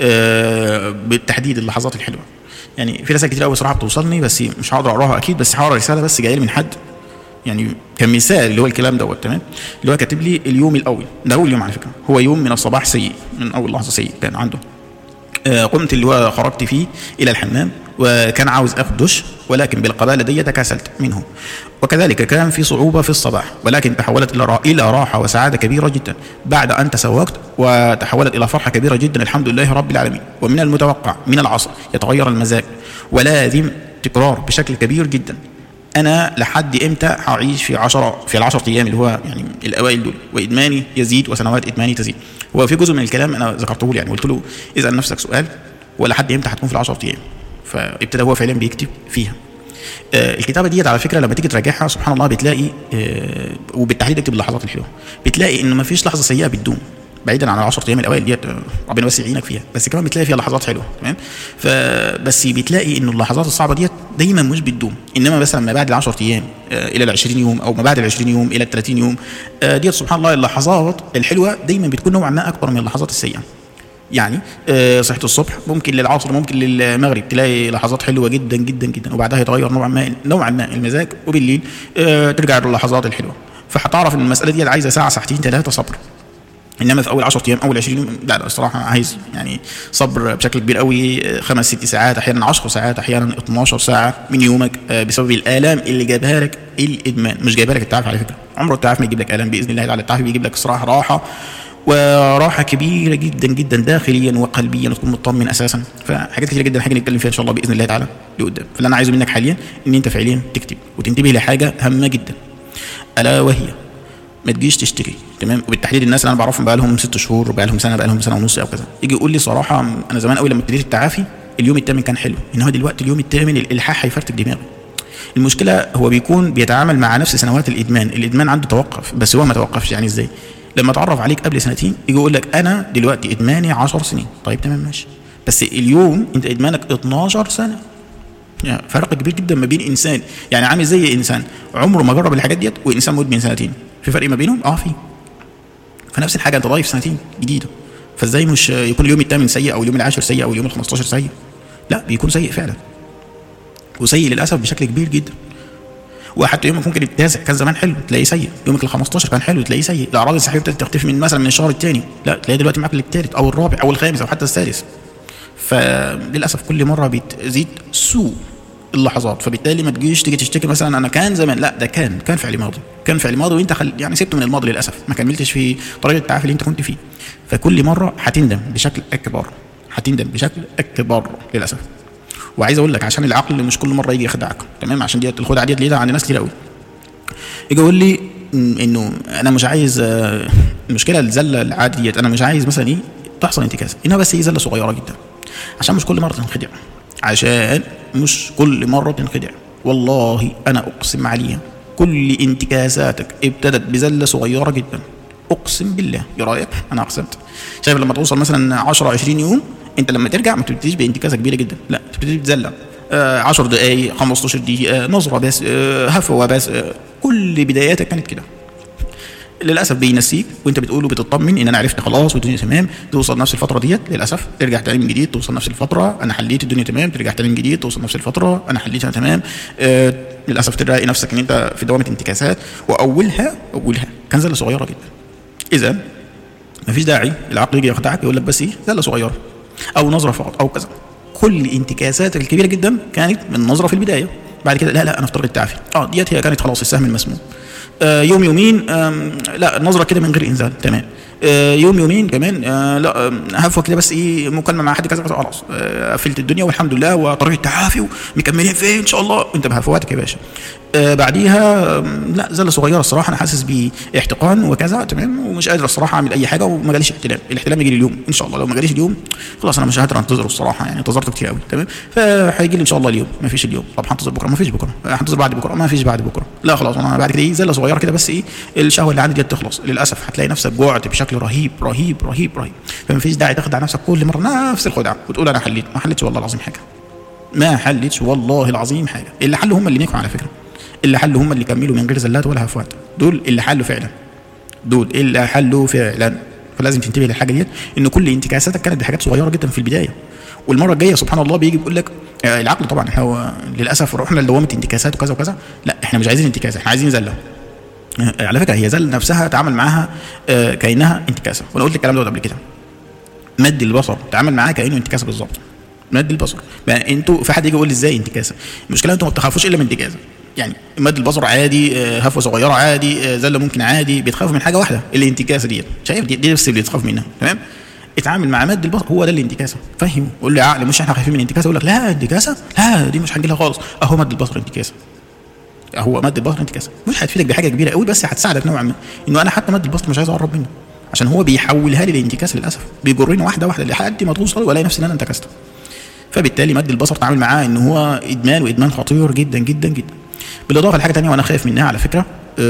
S1: بالتحديد اللحظات الحلوه. يعني في رسائل كتير قوي صراحه بتوصلني، بس مش هقدر اقراها اكيد، بس هقرا رساله بس جايه لي من حد يعني كمثال اللي هو الكلام دوت، تمام؟ اللي هو كاتب لي اليوم الاول ده، اول يوم على فكره، هو يوم من الصباح سيء، من اول لحظه سيء كان عنده. قمت اللي هو خرجت فيه الى الحمام، وكان عاوز اخد دش، ولكن بالقباله دي تكاسلت منه. وكذلك كان في صعوبه في الصباح، ولكن تحولت الى راحه وسعاده كبيره جدا بعد ان تسوقت، وتحولت الى فرحه كبيره جدا الحمد لله رب العالمين. ومن المتوقع من العصر يتغير المزاج، ولازم تكرار بشكل كبير جدا. انا لحد امتى هعيش في 10 ايام اللي هو يعني الاوائل دول، وادماني يزيد وسنوات ادماني تزيد؟ هو في جزء من الكلام انا ذكرته له، يعني قلت له اسال نفسك سؤال، ولحد امتى هتكون في ال10 ايام؟ فابتدى هو فعلا بيكتب فيها. الكتابه ديت على فكره لما تيجي تراجعها سبحان الله بتلاقي، وبالتحديد اكتب اللحظات الحلوه، بتلاقي ان ما فيش لحظه سيئه بتدوم، بعيدا عن ال10 ايام الاوائل ديت ربنا بس يعينك فيها، بس كمان بتلاقي فيها لحظات حلوه، تمام؟ فبس بتلاقي ان اللحظات الصعبه ديت دايما مش بتدوم. انما مثلا ما بعد ال10 ايام الى ال20 يوم، او ما بعد ال20 يوم الى ال30 يوم، ديت سبحان الله اللحظات الحلوه دايما بتكون نوعا ما اكبر من اللحظات السيئه. يعني صحيت الصبح، ممكن للعصر، ممكن للمغرب تلاقي لحظات حلوه جدا جدا جدا، وبعدها يتغير نوعا ما المزاج، وبالليل ترجع للحظات الحلوه. فهتعرف ان المساله دي عايزه ساعه، ساعتين، 3 صبر. انما في اول 10 ايام، اول 20 يوم، لا الصراحه عايز يعني صبر بشكل كبير قوي، 5-6 ساعات، احيانا 10 ساعات، احيانا 12 ساعه من يومك، بسبب الالام اللي جابها لك الادمان. مش جايبها لك التعافي على فكره، عمره التعافي ما يجيب لك الام باذن الله تعالى. التعافي بيجيب لك صراحه راحه، وراحه كبيره جدا جدا داخليا وقلبيا، وتكون مطمن اساسا. فحاجات كتيره جدا حاجه نتكلم فيها ان شاء الله باذن الله تعالى لقدام. فاللي انا عايزه منك حاليا ان انت فعليا تكتب وتنتبه لحاجه هامه جدا، الا وهي ما تجيش تشتري، تمام؟ وبالتحديد الناس اللي انا بعرفهم بقى لهم 6 شهور، بقى لهم سنه، بقى لهم سنه ونص او كذا، يجي يقول لي صراحه انا زمان قوي لما ابتديت التعافي اليوم الثامن كان حلو، انما دلوقتي اليوم الثامن الالحاح هيفرتك دماغي. المشكله هو بيكون بيتعامل مع نفس سنوات الادمان عنده توقف، بس هو ما توقفش. يعني ازاي؟ لما اتعرف عليك قبل سنتين يجي يقول لك انا دلوقتي ادماني 10 سنين، طيب تمام ماشي، بس اليوم انت ادمانك 12 سنه. يعني فرق كبير جدا ما بين انسان يعني عامل زي انسان عمره ما جرب الحاجات ديت، وانسان مدمن سنتين. في فرق ما بينهم؟ في. فنفس الحاجه انت ضايف سنتين جديده، فازاي مش يكون اليوم الثامن سيء، او اليوم العاشر سيء، او اليوم ال15 سيء؟ لا، بيكون سيء فعلا، وسيء للاسف بشكل كبير جدا. وحتى يومك ممكن التاسع كان زمان حلو تلاقيه سيء، يومك ال15 كان حلو تلاقيه سيء. الاعراض الانسحابيه ابتدت تختفي من مثلا من الشهر الثاني، لا تلاقي دلوقتي معاك الثالث او الرابع او الخامس او حتى السادس. فللاسف كل مره بتزيد سوء اللحظات. فبالتالي ما تجيش تيجي تشتكي مثلا انا كان زمان، لا ده كان فعل ماضي، كان فعل ماضي، وانت يعني سبته من الماضي للاسف، ما كملتش في طريقه التعافي اللي انت كنت فيه. فكل مره هتندم بشكل اكبر للاسف. وعايز اقول لك عشان العقل مش كل مره يجي يخدعك، تمام؟ عشان ديت الخدعه ديت ليها عند ناس كتير قوي. يجي يقول لي انه انا مش عايز، المشكله الزله العاديه ديت انا مش عايز مثلا ايه تحصل انتكاسه، انها بس هي زله صغيره جدا، عشان مش كل مره تنخدع، عشان مش كل مره تنخدع. والله انا اقسم عليها كل انتكاساتك ابتدت بزله صغيره جدا، اقسم بالله. ايه رايك؟ انا اقسمت. شايف لما توصل مثلا 10-20 يوم، انت لما ترجع ما تبتديش بانتكاسه كبيره جدا، لا تبتدي بزله 10 دقائق، 15 دقيقه، نظره بس، هفوه بس، كل بداياتك كانت كده. للاسف بينسيك وانت بتقول وبتطمن ان انا عرفت خلاص والدنيا تمام، توصل نفس الفتره ديت للاسف ترجع تاني من جديد، توصل نفس الفتره انا حليت الدنيا تمام، ترجع تاني من جديد توصل نفس الفتره انا حليتها تمام. للاسف تلاقي نفسك ان انت في دوامه انتكاسات، واولها كان زله صغيره جدا. اذا مفيش داعي العقل يجي يخدعك يقول لك بس ايه زله صغيره او نظره فقط او كذا. كل انتكاساتك الكبيره جدا كانت من نظره في البدايه، بعد كده لا انا في طريق التعافي، ديت هي كانت خلاص السهم المسموم. يوم يومين لا نظره كده من غير انزال، تمام. يوم يومين كمان لا هفوه كده بس ايه مكالمه مع حد كذا خلاص قفلت الدنيا والحمد لله وطريق التعافي ومكملين فين ان شاء الله، انت بهفواتك يا باشا. بعديها لا زله صغيره الصراحه انا حاسس باحتقان وكذا، تمام، ومش قادر الصراحه اعمل اي حاجه وما جاليش احتلام. الاحتلام يجي لي اليوم ان شاء الله، لو ما جاليش اليوم خلاص انا مش هقدر انتظره الصراحه، يعني انتظرته كتير قوي، تمام. فهيجي لي ان شاء الله اليوم، ما فيش اليوم، طب هنتظر بكره، ما فيش بكره، هنتظر بعد بكره، ما فيش بعد بكره، لا خلاص انا بعد كده ايه زله صغيره كده بس ايه الشهوه اللي عندي دي تخلص. للاسف هتلاقي نفسك جوعت بشكل رهيب رهيب رهيب رهيب، فما فيش داعي تاخد على نفسك كل مره نفس الخدعه وتقول انا حليت. ما حلتش والله العظيم حاجه، ما حلتش والله العظيم حاجه. اللي حلوا هم اللي نجحوا على فكره، اللي حلوا هم اللي كملوا من غير زلات ولا هفوات، دول اللي حلوا فعلا، دول اللي حلوا فعلا. فلازم تنتبه للحاجه ديت، ان كل انتكاساتك كانت بحاجات صغيره جدا في البدايه، والمره الجايه سبحان الله بيجي بيقول لك العقل طبعا احنا للاسف رحنا لدوامه انتكاسات وكذا وكذا، لا احنا مش عايزين انتكاسه، احنا عايزين زله. على فكره هي زله نفسها تعامل معاها كانها انتكاسه، وانا قلت الكلام ده قبل كده. مد البصر تعامل معاه كانه انتكاسه بالظبط، مد البصر. انتوا في حد يجي يقول لي ازاي انتكاسه؟ المشكله انتوا ما بتخافوش الا من انتكاسه، يعني مد البصر عادي، هفوه صغيره عادي، زله ممكن عادي، بيتخافوا من حاجه واحده الانتكاسه ديت، شايف دي بس اللي بتخاف منها، تمام. اتعامل مع مد البصر، هو ده الانتكاسه، فهم. قول لي عقل مش احنا خايفين من الانتكاسه، يقول لك لا انتكاسه لا دي مش هنجي لها خالص، اهو مد البصر انتكاسه، هو مد البصر انتكاسه، مش هتفيدك بحاجه كبيره قوي بس هتساعدك نوعا ما، انه انا حتى مد البصر مش عايز اقرب منه عشان هو بيحولها لي للانتكاسه للاسف، بيجرني واحده واحده لحد ما توصل والاقي نفسي ان انا انتكست. فبالتالي مد البصر تعامل معاه ان هو ادمان، وادمان خطير جدا جدا جدا. بالاضافه لحاجه ثانيه وانا خايف منها على فكره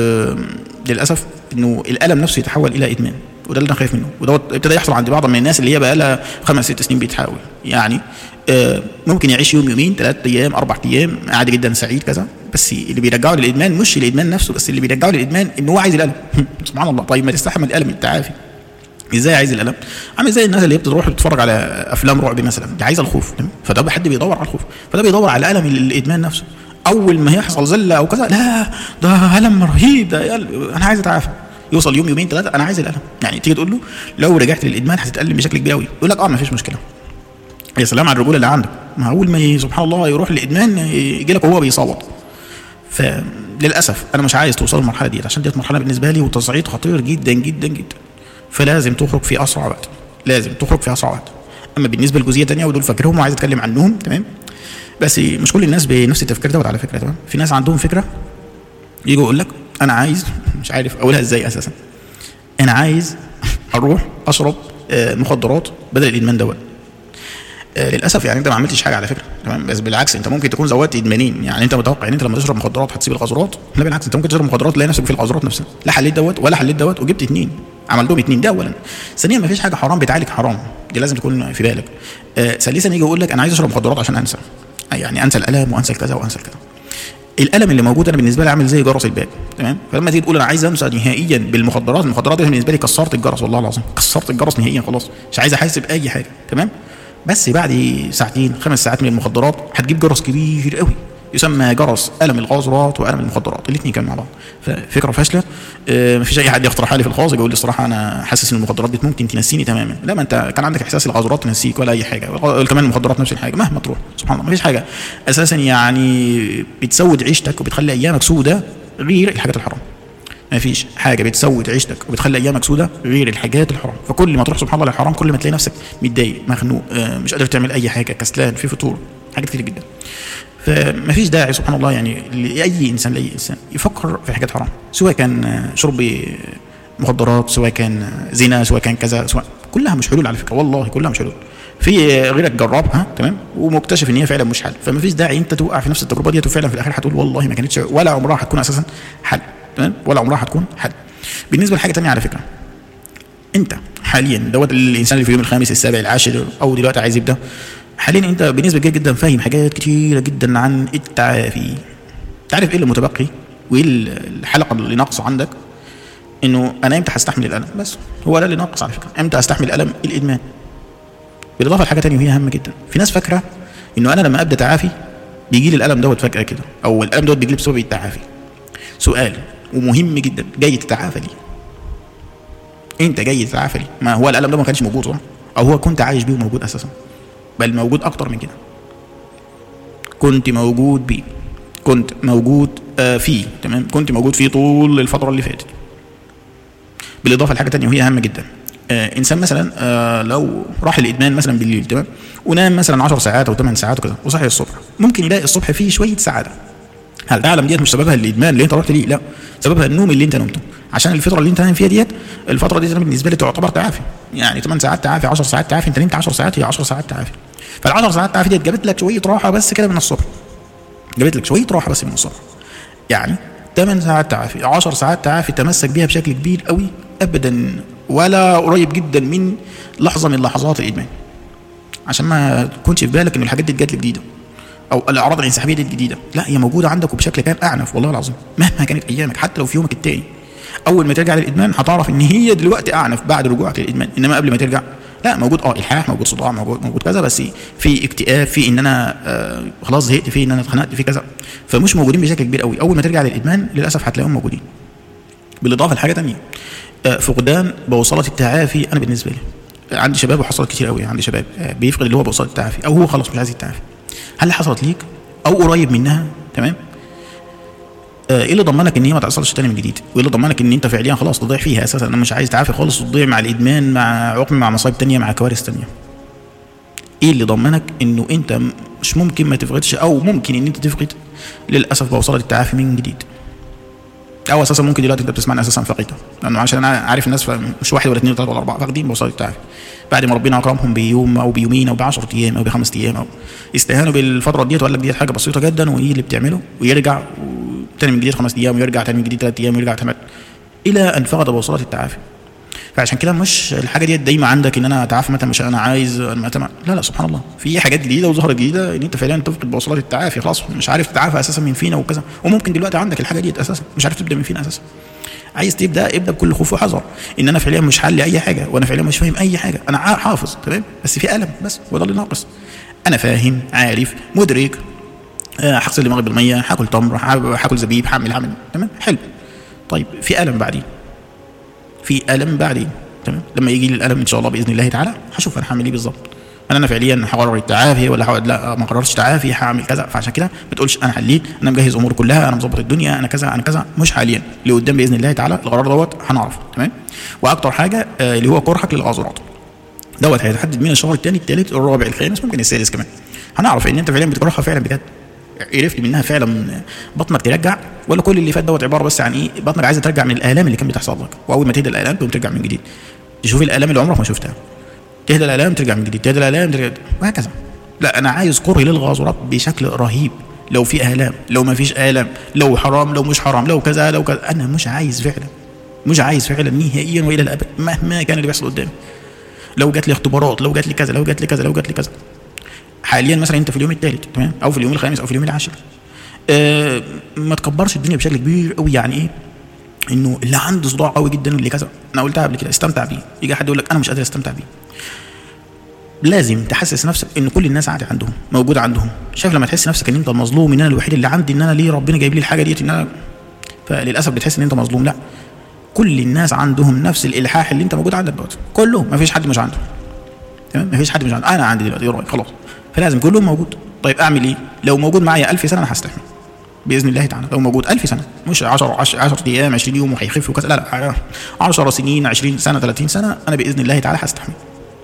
S1: للاسف، انه الالم نفسه يتحول الى ادمان، وده اللي انا خايف منه، وده ابتدى يحصل عند بعض من الناس اللي هي بقى لها 5 6 سنين بتحاول، يعني ممكن يعيش يوم يومين 3 ايام 4 ايام عادي جدا سعيد كذا، بس اللي بيرجعه للادمان مش الادمان نفسه، بس اللي بيرجعه للادمان ان هو عايز الالم سبحان الله. طيب ما تستحمل الالم التعافي، ازاي عايز الالم؟ عامل زي الناس اللي بتروح تتفرج على افلام رعب مثلا، دي عايزه الخوف، فده حد بيدور على الخوف، فده بيدور على الم الادمان نفسه. اول ما يحصل زله او كذا لا ده الم رهيب، ده انا عايز اتعافى، يوصل يوم يومين 3 انا عايز الالم، يعني تيجي تقول له لو رجعت للادمان هتتالم بشكل كبير قوي، يقول لك ما فيش مشكله. يا سلام على الرجوله اللي عندك، ما اول ما سبحان الله يروح للادمان يجي لك وهو بيصوت. فللاسف انا مش عايز توصل للمرحله دي، عشان دي مرحله بالنسبه لي وتصعيد خطير جدا جدا جدا، فلازم تخرج في اسرع وقت، لازم تخرج في اسرع وقت. اما بالنسبه لجزئيه ثانيه ودول فاكرهم وعايز اتكلم عنهم، تمام، بس مش كل الناس بنفس التفكير دوت على فكره، تمام. في ناس عندهم فكره يجي يقول لك انا عايز، مش عارف اقولها ازاي اساسا، انا عايز اروح اشرب مخدرات بدل الادمان دوت. للاسف يعني انت ما عملتش حاجه على فكره، تمام، بس بالعكس انت ممكن تكون زودت ادمانين. يعني انت متوقع ان انت لما تشرب مخدرات هتسيب الغازرات؟ لا بالعكس، انت ممكن تشرب مخدرات تلاقي نفسك في الغازرات نفسها، لا حليت دوت ولا حليت دوت، وجبت 2 عملتهم 2. ده اولا. ثانيا ما فيش حاجه حرام بتعالج حرام، دي لازم تكون في بالك. ثالثا يجي يقول لك انا عايز اشرب مخدرات عشان انسى، يعني انسى الالم وانسى الكذا وانسى الكذا. الالم اللي موجود انا بالنسبه لي عامل زي جرس الباب، تمام. فلما تيجي تقول انا عايز انسى نهائيا بالمخدرات، المخدرات دي بالنسبه لي كسرت الجرس، والله العظيم كسرت الجرس نهائيا، خلاص مش عايز احس باي حاجه، تمام. بس بعد 2 ساعتين 5 ساعات من المخدرات هتجيب جرس كبير قوي يسمى جرس الم الغازرات والم المخدرات، الاثنين كانوا مع بعض. ففكره فاشله. مفيش اي حد يقترحها لي في الخاص يقول لي الصراحه انا حاسس ان المخدرات دي ممكن تنسيني تماما. لا، ما انت كان عندك احساس الغازرات تنسيك ولا اي حاجه، كمان المخدرات نفس الحاجه مهما تروح، سبحان الله مفيش حاجه اساسا يعني بتسود عيشتك وبتخلي ايامك سودة غير الحاجات الحرام. ما فيش حاجه بتسود عيشتك وبتخلي ايامك سودة غير الحاجات الحرام. فكل ما تروح سبحان الله للحرام كل ما تلاقي نفسك متضايق مخنوق، مش قادر تعمل اي حاجه، كسلان، في فتور، حاجات كتير جدا. فما فيش داعي سبحان الله يعني لاي انسان يفكر في حاجات حرام، سواء كان شرب مخدرات، سواء كان زنا، سواء كان كذا، سواء كلها مش حلول على فكره، والله كلها مش حلول. في غيرك جربها، تمام، ومكتشف ان هي فعلا مش حل، فما فيش داعي انت توقع في نفس التجربه دي، وفعلا في الاخر هتقول والله ما كانتش ولا عمرها هتكون اساسا حل، تمام، ولا عمرها هتكون حل. بالنسبه لحاجه ثانيه على فكره، انت حاليا دوت الانسان اللي في اليوم الخامس السابع العاشر او دلوقتي عايز يبدا، حاليا انت بنسبه كبيره جدا فاهم حاجات كتيره جدا عن التعافي. تعرف ايه اللي متبقي وايه الحلقه اللي ناقصه عندك؟ انه انا امتى هستحمل الالم، بس هو ده اللي ناقص على فكره، امتى هستحمل الالم الادمان. بالاضافه لحاجه ثانيه وهي هامه جدا، في ناس فاكره انه انا لما ابدا تعافي بيجي لي الالم دوت فجاه كده، او الالم دوت بيجي لي بسبب التعافي. سؤال ومهم جدا، جاي تتعافى ليه؟ انت جاي تتعافى ليه؟ ما هو الالم ده ما كانش موجود صح؟ او هو كنت عايش بيه وموجود اساسا، بل موجود اكتر من كده، كنت موجود بيه. كنت موجود فيه، تمام، كنت موجود فيه طول الفتره اللي فاتت. بالاضافه لحاجه تانية وهي اهم جدا، انسان مثلا لو راح الادمان مثلا بالليل، تمام، ونام مثلا 10 ساعات او 8 ساعات وكذا، وصحي الصبح، ممكن يلاقي الصبح فيه شويه سعاده. هل تعلم ديت مش سببها الادمان اللي انت رحت ليه؟ لا، سببها النوم اللي انت نمته. عشان الفتره اللي انت نايم فيها ديت، الفتره دي بالنسبه لي تعتبر تعافي، يعني 8 ساعات تعافي، 10 ساعات تعافي، انت نمت 10 ساعات، هي 10 ساعات تعافي. فال10 ساعات تعافي ديت جابت لك شويه راحه بس كده من الصبح، جابت لك شويه راحه بس من الصبح. يعني 8 ساعات تعافي، 10 ساعات تعافي، تمسك بيها بشكل كبير قوي، ابدا ولا قريب جدا من لحظه من لحظات الادمان. عشان ما تكونش في بالك ان الحاجات دي جات لك جديده، او الاعراض الانسحابيه دي الجديده، لا، هي موجوده عندك وبشكل كان اعنف والله العظيم. مهما كانت ايامك، حتى لو في يومك التاني، اول ما ترجع للادمان هتعرف ان هي دلوقتي اعنف بعد رجوعك للادمان. انما قبل ما ترجع لا، موجود الحاح، موجود صداع، موجود كذا، بس في اكتئاب، في ان انا خلاص زهقت، في ان انا اتخنقت، في كذا، فمش موجودين بشكل كبير قوي. اول ما ترجع للادمان للاسف هتلاقيهم موجودين. بالاضافه لحاجه ثانيه، فقدان بوصله التعافي. انا بالنسبه لي عندي شباب، وحصلت كتير قوي، عندي شباب بيفقد اللي هو بوصله التعافي، او هو خلاص مش عايز يتعافي. هل حصلت ليك او قريب منها؟ تمام. ايه اللي ضمنك ان هي ما تحصلش تاني من جديد؟ وايه اللي ضمنك ان انت فعليا خلاص تضيع فيها اساسا؟ انا مش عايز تعافي خالص، وتضيع مع الادمان، مع عقم، مع مصايب تانية، مع كوارث تانية. ايه اللي ضمنك انه انت مش ممكن ما تفقدش، او ممكن ان انت تفقد للاسف بوصله التعافي من جديد؟ او اساسا ممكن دلوقتي انت بتسمعني اساسا فقيته، لانه عشان انا عارف الناس مش واحد ولا اثنين ولا ثلاثه ولا اربعه فاقدين بوصله التعافي بعد ما ربنا اكرمهم بيوم او بيومين او ب10 ايام او ب5 ايام، او استهانوا بالفتره ديت وقال لك ديت حاجه بسيطه جدا وايه اللي بتعمله، ويرجع تاني من جديد 5 ايام، ويرجع تاني من جديد 3 ايام، ويرجع تاني الى ان فقد بوصله التعافي. فعشان كده مش الحاجه ديت دايما عندك ان انا اتعافى متى مش انا عايز متى، لا سبحان الله، في حاجات جديده وظهرت جديده ان انت فعلا تفقد بوصلات التعافي، خلاص مش عارف تتعافى اساسا من فينا وكذا. وممكن دلوقتي عندك الحاجه ديت اساسا مش عارف تبدا من فينا اساسا، عايز تبدا ابدا بكل خوف وحذر، ان انا فعليا مش حل اي حاجه، وانا فعليا مش فاهم اي حاجه، انا حافظ تمام بس في الم بس، وده اللي ناقص. انا فاهم، عارف، مدرك، هغسل دماغي بالميه، هاكل تمر، هاكل زبيب، هعمل تمام، حلو. طيب في الم بعدين، في الم بعدين، تمام. لما يجي لي الالم ان شاء الله باذن الله تعالى هشوف انا هعمل ايه بالظبط. انا فعليا هقرر التعافي ولا لا ما قررتش تعافي، هعمل كذا. فعشان كده ما تقولش انا حليت، انا مجهز اموري كلها، انا مظبط الدنيا، انا كذا انا كذا. مش حاليا، اللي قدام باذن الله تعالى القرار دوت هنعرفه، تمام. واكتر حاجه اللي هو كرهك للغازرات دوت هيتحدد من الشهر الثاني، الثالث، الرابع، الخامس، ممكن السادس كمان. هنعرف ان انت فعلا بتكرهها فعلا بجد، عرفت منها فعلا بطنك ترجع، ولا كل اللي فات دوت عباره بس عن ايه؟ بطنك عايزه ترجع من الالام اللي كانت بتحصل لك، واول ما تهدى الالام تقوم ترجع من جديد. تشوف الالام اللي عمرك ما شفتها، تهدى الالام ترجع من جديد، تهدى الالام ترجع، وهكذا. لا، انا عايز كره للغازرات بشكل رهيب. لو في الام، لو ما فيش الام، لو حرام، لو مش حرام، لو كذا لو كذا، انا مش عايز فعلا، مش عايز فعلا نهائيا والى الابد، مهما كان اللي بيحصل قدامي. لو جات لي اختبارات، لو جات لي كذا، لو جات لي كذا، لو جات لي كذا. حاليا مثلا انت في اليوم الثالث، تمام، او في اليوم الخامس، او في اليوم العاشر، ما تكبرش الدنيا بشكل كبير قوي. يعني ايه؟ انه اللي عنده صداع قوي جدا واللي كذا، انا قلتها قبل كده، استمتع بيه. يجي حد يقول لك انا مش قادر استمتع بيه، لازم تحسس نفسك ان كل الناس عادي عندهم، موجوده عندهم. شايف لما تحس نفسك ان انت المظلوم، ان انا الوحيد اللي عندي، ان انا ليه ربنا جايب لي الحاجه ديت، ان انا، فللاسف بتحس ان انت مظلوم. لا، كل الناس عندهم نفس الالحاح اللي انت موجود عندك دلوقتي، كلهم، ما فيش حد مش عنده، تمام، ما فيش حد مش عنده. انا عندي دلوقتي رأي خلاص، فلازم كلهم موجود. طيب اعمل ايه؟ لو موجود معايا 1000 سنه انا هستحمل باذن الله تعالى. لو موجود 1000 سنه، مش 10 ايام، 20 يوم وهيخف وكذا، لا لا، 10 سنين، 20 سنه، 30 سنه، انا باذن الله تعالى هستحمل.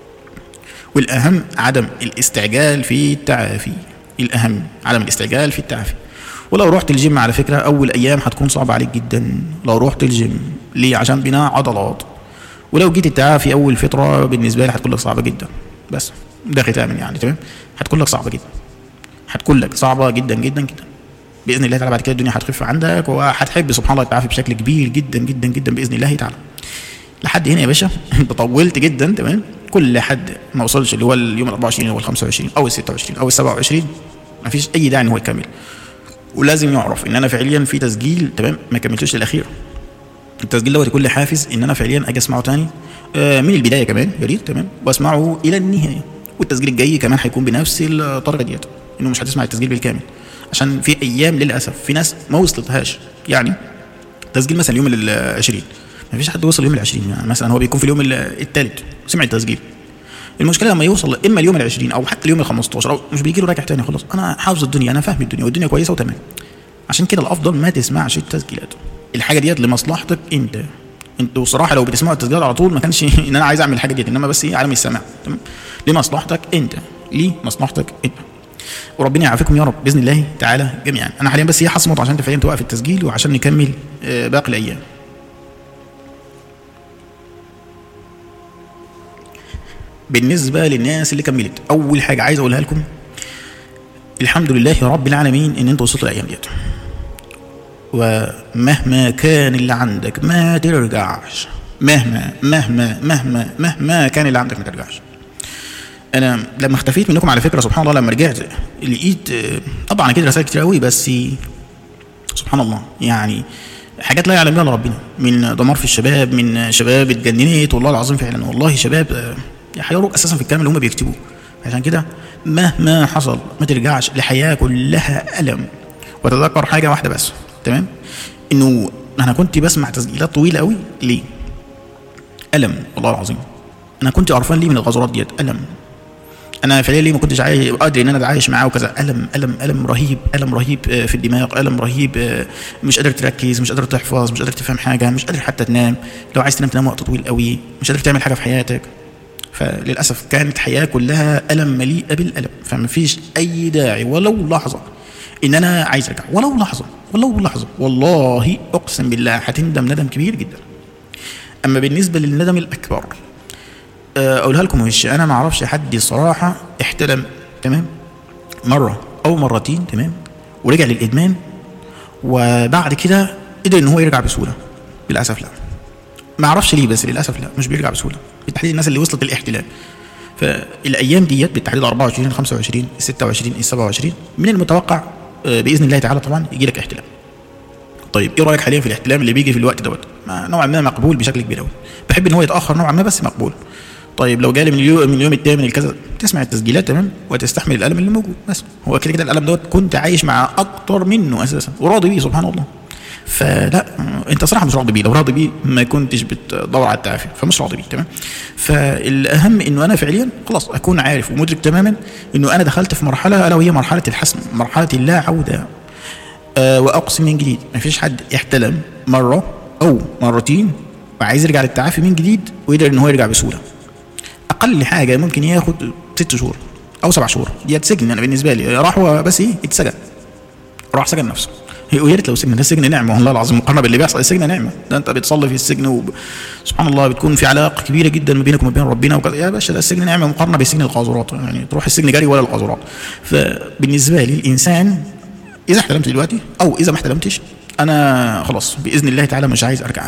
S1: والاهم عدم الاستعجال في التعافي، الاهم عدم الاستعجال في التعافي. ولو رحت الجيم على فكره، اول ايام هتكون صعبه عليك جدا لو رحت الجيم. ليه؟ عشان بناء عضلات. ولو جيت التعافي اول فتره بالنسبه لي هتكون لك صعبه جدا، بس ده ختاما يعني، تمام، هتكون لك صعبه جدا، هتكون لك صعبه جدا جدا جدا. باذن الله تعالى بعد كده الدنيا هتخف عندك، وهتحب سبحان الله التعافي بشكل كبير جدا جدا جدا باذن الله تعالى. لحد هنا يا باشا انت طولت جدا، تمام. كل حد ما وصلش اللي هو اليوم ال 24 او ال 25 او ال 26 او ال 27 ما فيش اي داعي ان هو يكمل. ولازم يعرف ان انا فعليا في تسجيل، تمام، ما كملتوش للاخير. التسجيل دوت يكون لي حافز ان انا فعليا اجي اسمعه تاني من البدايه كمان، يا ريت، تمام، واسمعه الى النهايه. والتسجيل الجاي كمان هيكون بنفس الطريقه ديت، انه مش هتسمع التسجيل بالكامل، عشان في ايام للاسف في ناس ما وصلتهاش. يعني تسجيل مثلا اليوم ال20 ما فيش حد وصل اليوم ال20، يعني مثلا هو بيكون في اليوم الثالث سمع التسجيل. المشكله لما يوصل اما اليوم ال20 او حتى اليوم ال15 او مش بيجي له راجع تاني، خلاص انا حافظ الدنيا، انا فاهم الدنيا والدنيا كويسه وتمام. عشان كده الافضل ما تسمعش التسجيلات. الحاجه ديت لمصلحتك انتوا صراحه لو بتسمعوا التسجيلات على طول ما كانش ان انا عايز اعمل الحاجه ديت، انما بس عالم السماع. تمام؟ لمصلحتك انت، لمصلحتك انت، وربنا يعافيكم يا رب باذن الله تعالى جميعا. انا حاليا بس هصمت عشان فعليا توقف التسجيل وعشان نكمل باقي الايام. بالنسبه للناس اللي كملت، اول حاجه عايز اقولها لكم الحمد لله رب العالمين ان انتوا وصلتوا الايام ديت، ومهما كان اللي عندك ما ترجعش، مهما كان اللي عندك ما ترجعش. انا لما اختفيت منكم على فكره سبحان الله، لما رجعت لقيت طبعا كده رسائل كتير قوي، بس سبحان الله يعني حاجات لا يعلم بها الا ربنا، من دمار في الشباب، من شباب اتجننت والله العظيم فعلا، والله شباب هيروق اساسا في الكلام اللي هم بيكتبوه. عشان كده مهما حصل ما ترجعش، الحياه كلها الم. وتذكر حاجه واحده بس، تمام؟ انه انا كنت بسمع تسجيلات طويله قوي ليه؟ الم والله العظيم. انا كنت قرفان ليه من الغزرات ديت؟ الم. انا فعليا ليه ما كنتش قادر ان انا اتعايش معاه وكذا. الم رهيب، الم رهيب في الدماغ، الم رهيب، مش قادر تركز، مش قادر تحفظ، مش قادر تفهم حاجه، مش قادر حتى تنام، لو عايز تنام وقت طويل قوي، مش قادر تعمل حاجه في حياتك. فللاسف كانت حياه كلها الم مليئه بالالم، فما فيش اي داعي ولو لحظه ان انا عايز ارجع، ولو لحظه والله اقسم بالله هتندم ندم كبير جدا. اما بالنسبه للندم الاكبر اقولها لكم، وش انا ما اعرفش حد الصراحه احتلم تمام مره او مرتين تمام ورجع للادمان وبعد كده قدر ان هو يرجع بسهوله. للاسف لا، ما اعرفش ليه، بس للاسف لا، مش بيرجع بسهوله، بالتحديد الناس اللي وصلت للاحتلال. فالايام ديت بالتحديد 24 25 26 27 من المتوقع باذن الله تعالى طبعا يجي لك احتلال. طيب ايه رايك حاليا في الاحتلال اللي بيجي في الوقت دوت؟ نوعا ما مقبول بشكل كبير قوي، بحب ان هو يتاخر نوعا ما بس مقبول. طيب لو جالي من اليوم الثامن الكذا، تسمع التسجيلات تمام وتستحمل الالم اللي موجود، بس هو كده الالم دوت كنت عايش مع اكتر منه اساسا وراضي بيه سبحان الله. فلا انت صراحه مش راضي بيه، لو راضي بيه ما كنتش بتدور على التعافي، فمش راضي بيه تمام. فالاهم انه انا فعليا خلاص اكون عارف ومدرك تماما انه انا دخلت في مرحله الا وهي مرحله الحسم، مرحله اللا عوده. واقسم من جديد ما فيش حد يحتلم مره او مرتين وعايز يرجع للتعافي من جديد ويقدر ان هو يرجع بسهوله. اقل حاجه ممكن ياخد 6 شهور او 7 شهور، دي سجن. انا بالنسبه لي راح هو بس اتسجن، راح سجن نفسه. ويا ريت لو سجن، ده السجن نعمه والله العظيم، مقارنه باللي بيحصل السجن نعمه. ده انت بتصلي في السجن سبحان الله بتكون في علاقه كبيره جدا ما بينك وما بين ربنا وكذا. يا باشا ده السجن نعمه مقارنه بسجن القاذورات، يعني تروح السجن جري ولا القاذورات. فبالنسبه لي الانسان اذا احتلمت دلوقتي او اذا ما احتلمتش، انا خلاص باذن الله تعالى مش عايز ارجع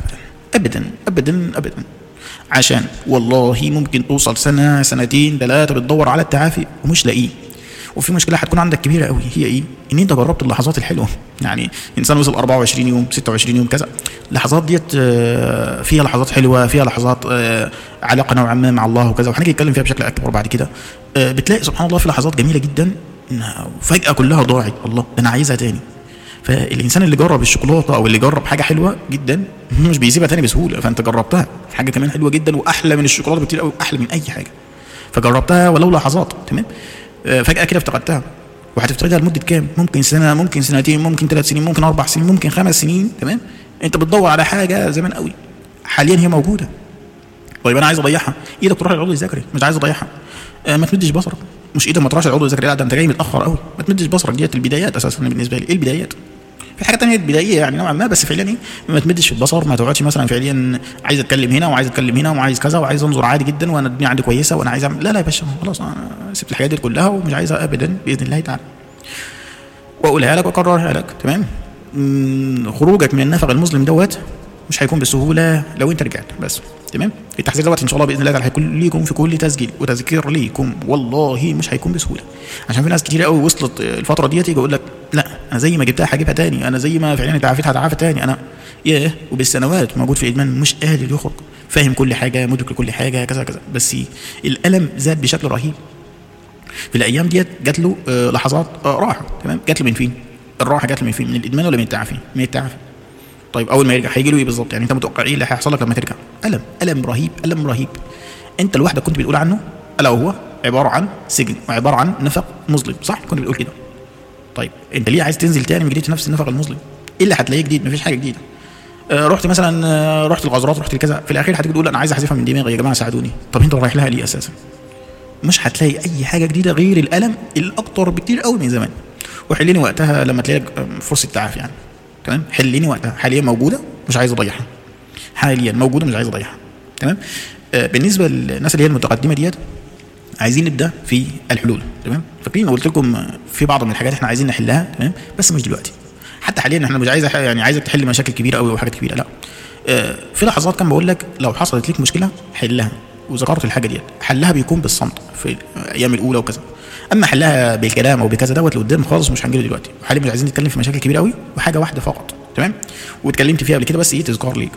S1: ابدا. عشان والله ممكن توصل سنه سنتين 3 بتدور على التعافي ومش لاقيه. وفي مشكله هتكون عندك كبيره قوي، هي ايه؟ ان انت جربت اللحظات الحلوه. يعني انسان وصل 24 يوم 26 يوم كذا، اللحظات ديت فيها لحظات حلوه، فيها لحظات علاقه نوعا ما مع الله وكذا، وهنيجي نتكلم فيها بشكل اكبر بعد كده. بتلاقي سبحان الله في لحظات جميله جدا فجاه كلها ضاعت، الله انا عايزها تاني. فالانسان اللي جرب الشوكولاته او اللي جرب حاجه حلوه جدا مش بيسيبها تاني بسهوله. فانت جربتها حاجه كمان حلوه جدا واحلى من الشوكولاته بكتير قوي، احلى من اي حاجه، فجربتها ولو لحظات تمام. فجاه كده افتقدتها، وهتفتقدها لمده كام؟ ممكن سنه، ممكن سنتين، ممكن 3 سنين، ممكن 4 سنين، ممكن 5 سنين تمام. انت بتدور على حاجه زمان قوي، حاليا هي موجوده. طيب انا عايز اضيعها، ايدك تروح للعضو الذكري، مش عايز اضيعها. ما تمدش بصرك، مش ايدك ما تروحش للعضو الذكري، لا ده انت جاي متاخر قوي. ما تمدش بصرك، ديت البدايات اساسا بالنسبه لي. ايه البدايات؟ في حاجه ثانيه بدائيه يعني نوعا ما، بس فعليا ايه؟ ما تمدش في البصر، ما تقعدش مثلا فعليا عايز اتكلم هنا وعايز اتكلم هنا وعايز كذا وعايز انظر عادي جدا وانا الدنيا عندي كويسه وانا عايز اعمل. لا يا باشا خلاص انا سبت الحاجات دي كلها ومش عايزها ابدا باذن الله تعالى. واقولها لك واكررها لك تمام. خروجك من النفق المظلم دوت مش هيكون بسهوله لو انت رجعت بس تمام. التحذير دوت ان شاء الله باذن الله تعالى هيكون ليكم في كل تسجيل وتذكير ليكم، والله مش هيكون بسهوله. عشان في ناس كتير قوي وصلت الفتره ديت يجي يقول لك لا انا زي ما جبتها هجيبها تاني، انا زي ما فعلا اتعافيت هتعافى تاني. انا ياه وبالسنوات موجود في الادمان مش قادر يخرج، فاهم كل حاجه، مدرك لكل حاجه كذا كذا، بس الالم زاد بشكل رهيب. في الايام ديت جات له لحظات راحه تمام. جات له من فين الراحه؟ جات له من فين؟ من الادمان ولا من التعافي؟ من التعافي. طيب اول ما يرجع هيجي له ايه بالظبط؟ يعني انت متوقع ايه اللي هيحصل لك لما ترجع؟ الم رهيب، الم رهيب. انت لوحدك كنت بتقول عنه الا وهو عباره عن سجن وعباره عن نفق مظلم، صح؟ كنت بتقول كده طيب انت ليه عايز تنزل تاني من جديد في نفس النفق المظلم؟ ايه اللي هتلاقيه جديد؟ مفيش حاجه جديده. رحت مثلا رحت الغزرات، رحت الكذا، في الاخير هتيجي تقول انا عايز احذفها من دماغي يا جماعه ساعدوني. طب انت رايح لها ليه اساسا؟ مش هتلاقي اي حاجه جديده غير الالم الاكتر بكتير قوي من زمان. وحليني وقتها لما تلاقي فرصه تعافي يعني. تمام، حليني وقتها، حاليا موجوده مش عايز اضيعها، حاليا موجوده مش عايز اضيعها. تمام. بالنسبه للناس اللي هي المتقدمه ديت، عايزين نبدا في الحلول. تمام، فاكرين قلت لكم في بعض من الحاجات احنا عايزين نحلها. تمام، بس مش دلوقتي. حتى حاليا احنا مش عايز يعني عايزك تحل مشاكل كبيره قوي او حاجات كبيره، لا. في لحظات كان بقول لك لو حصلت لك مشكله حلها، وذكرت الحاجه ديت، حلها بيكون بالصمت في الايام الاولى وكذا. اما حلها بالكلام او بكذا دوت لقدام خالص مش هنجيله دلوقتي. وحاليا مش عايزين نتكلم في مشاكل كبيره قوي، وحاجه واحده فقط. تمام، واتكلمت فيها قبل كده بس ايه تذكار ليك،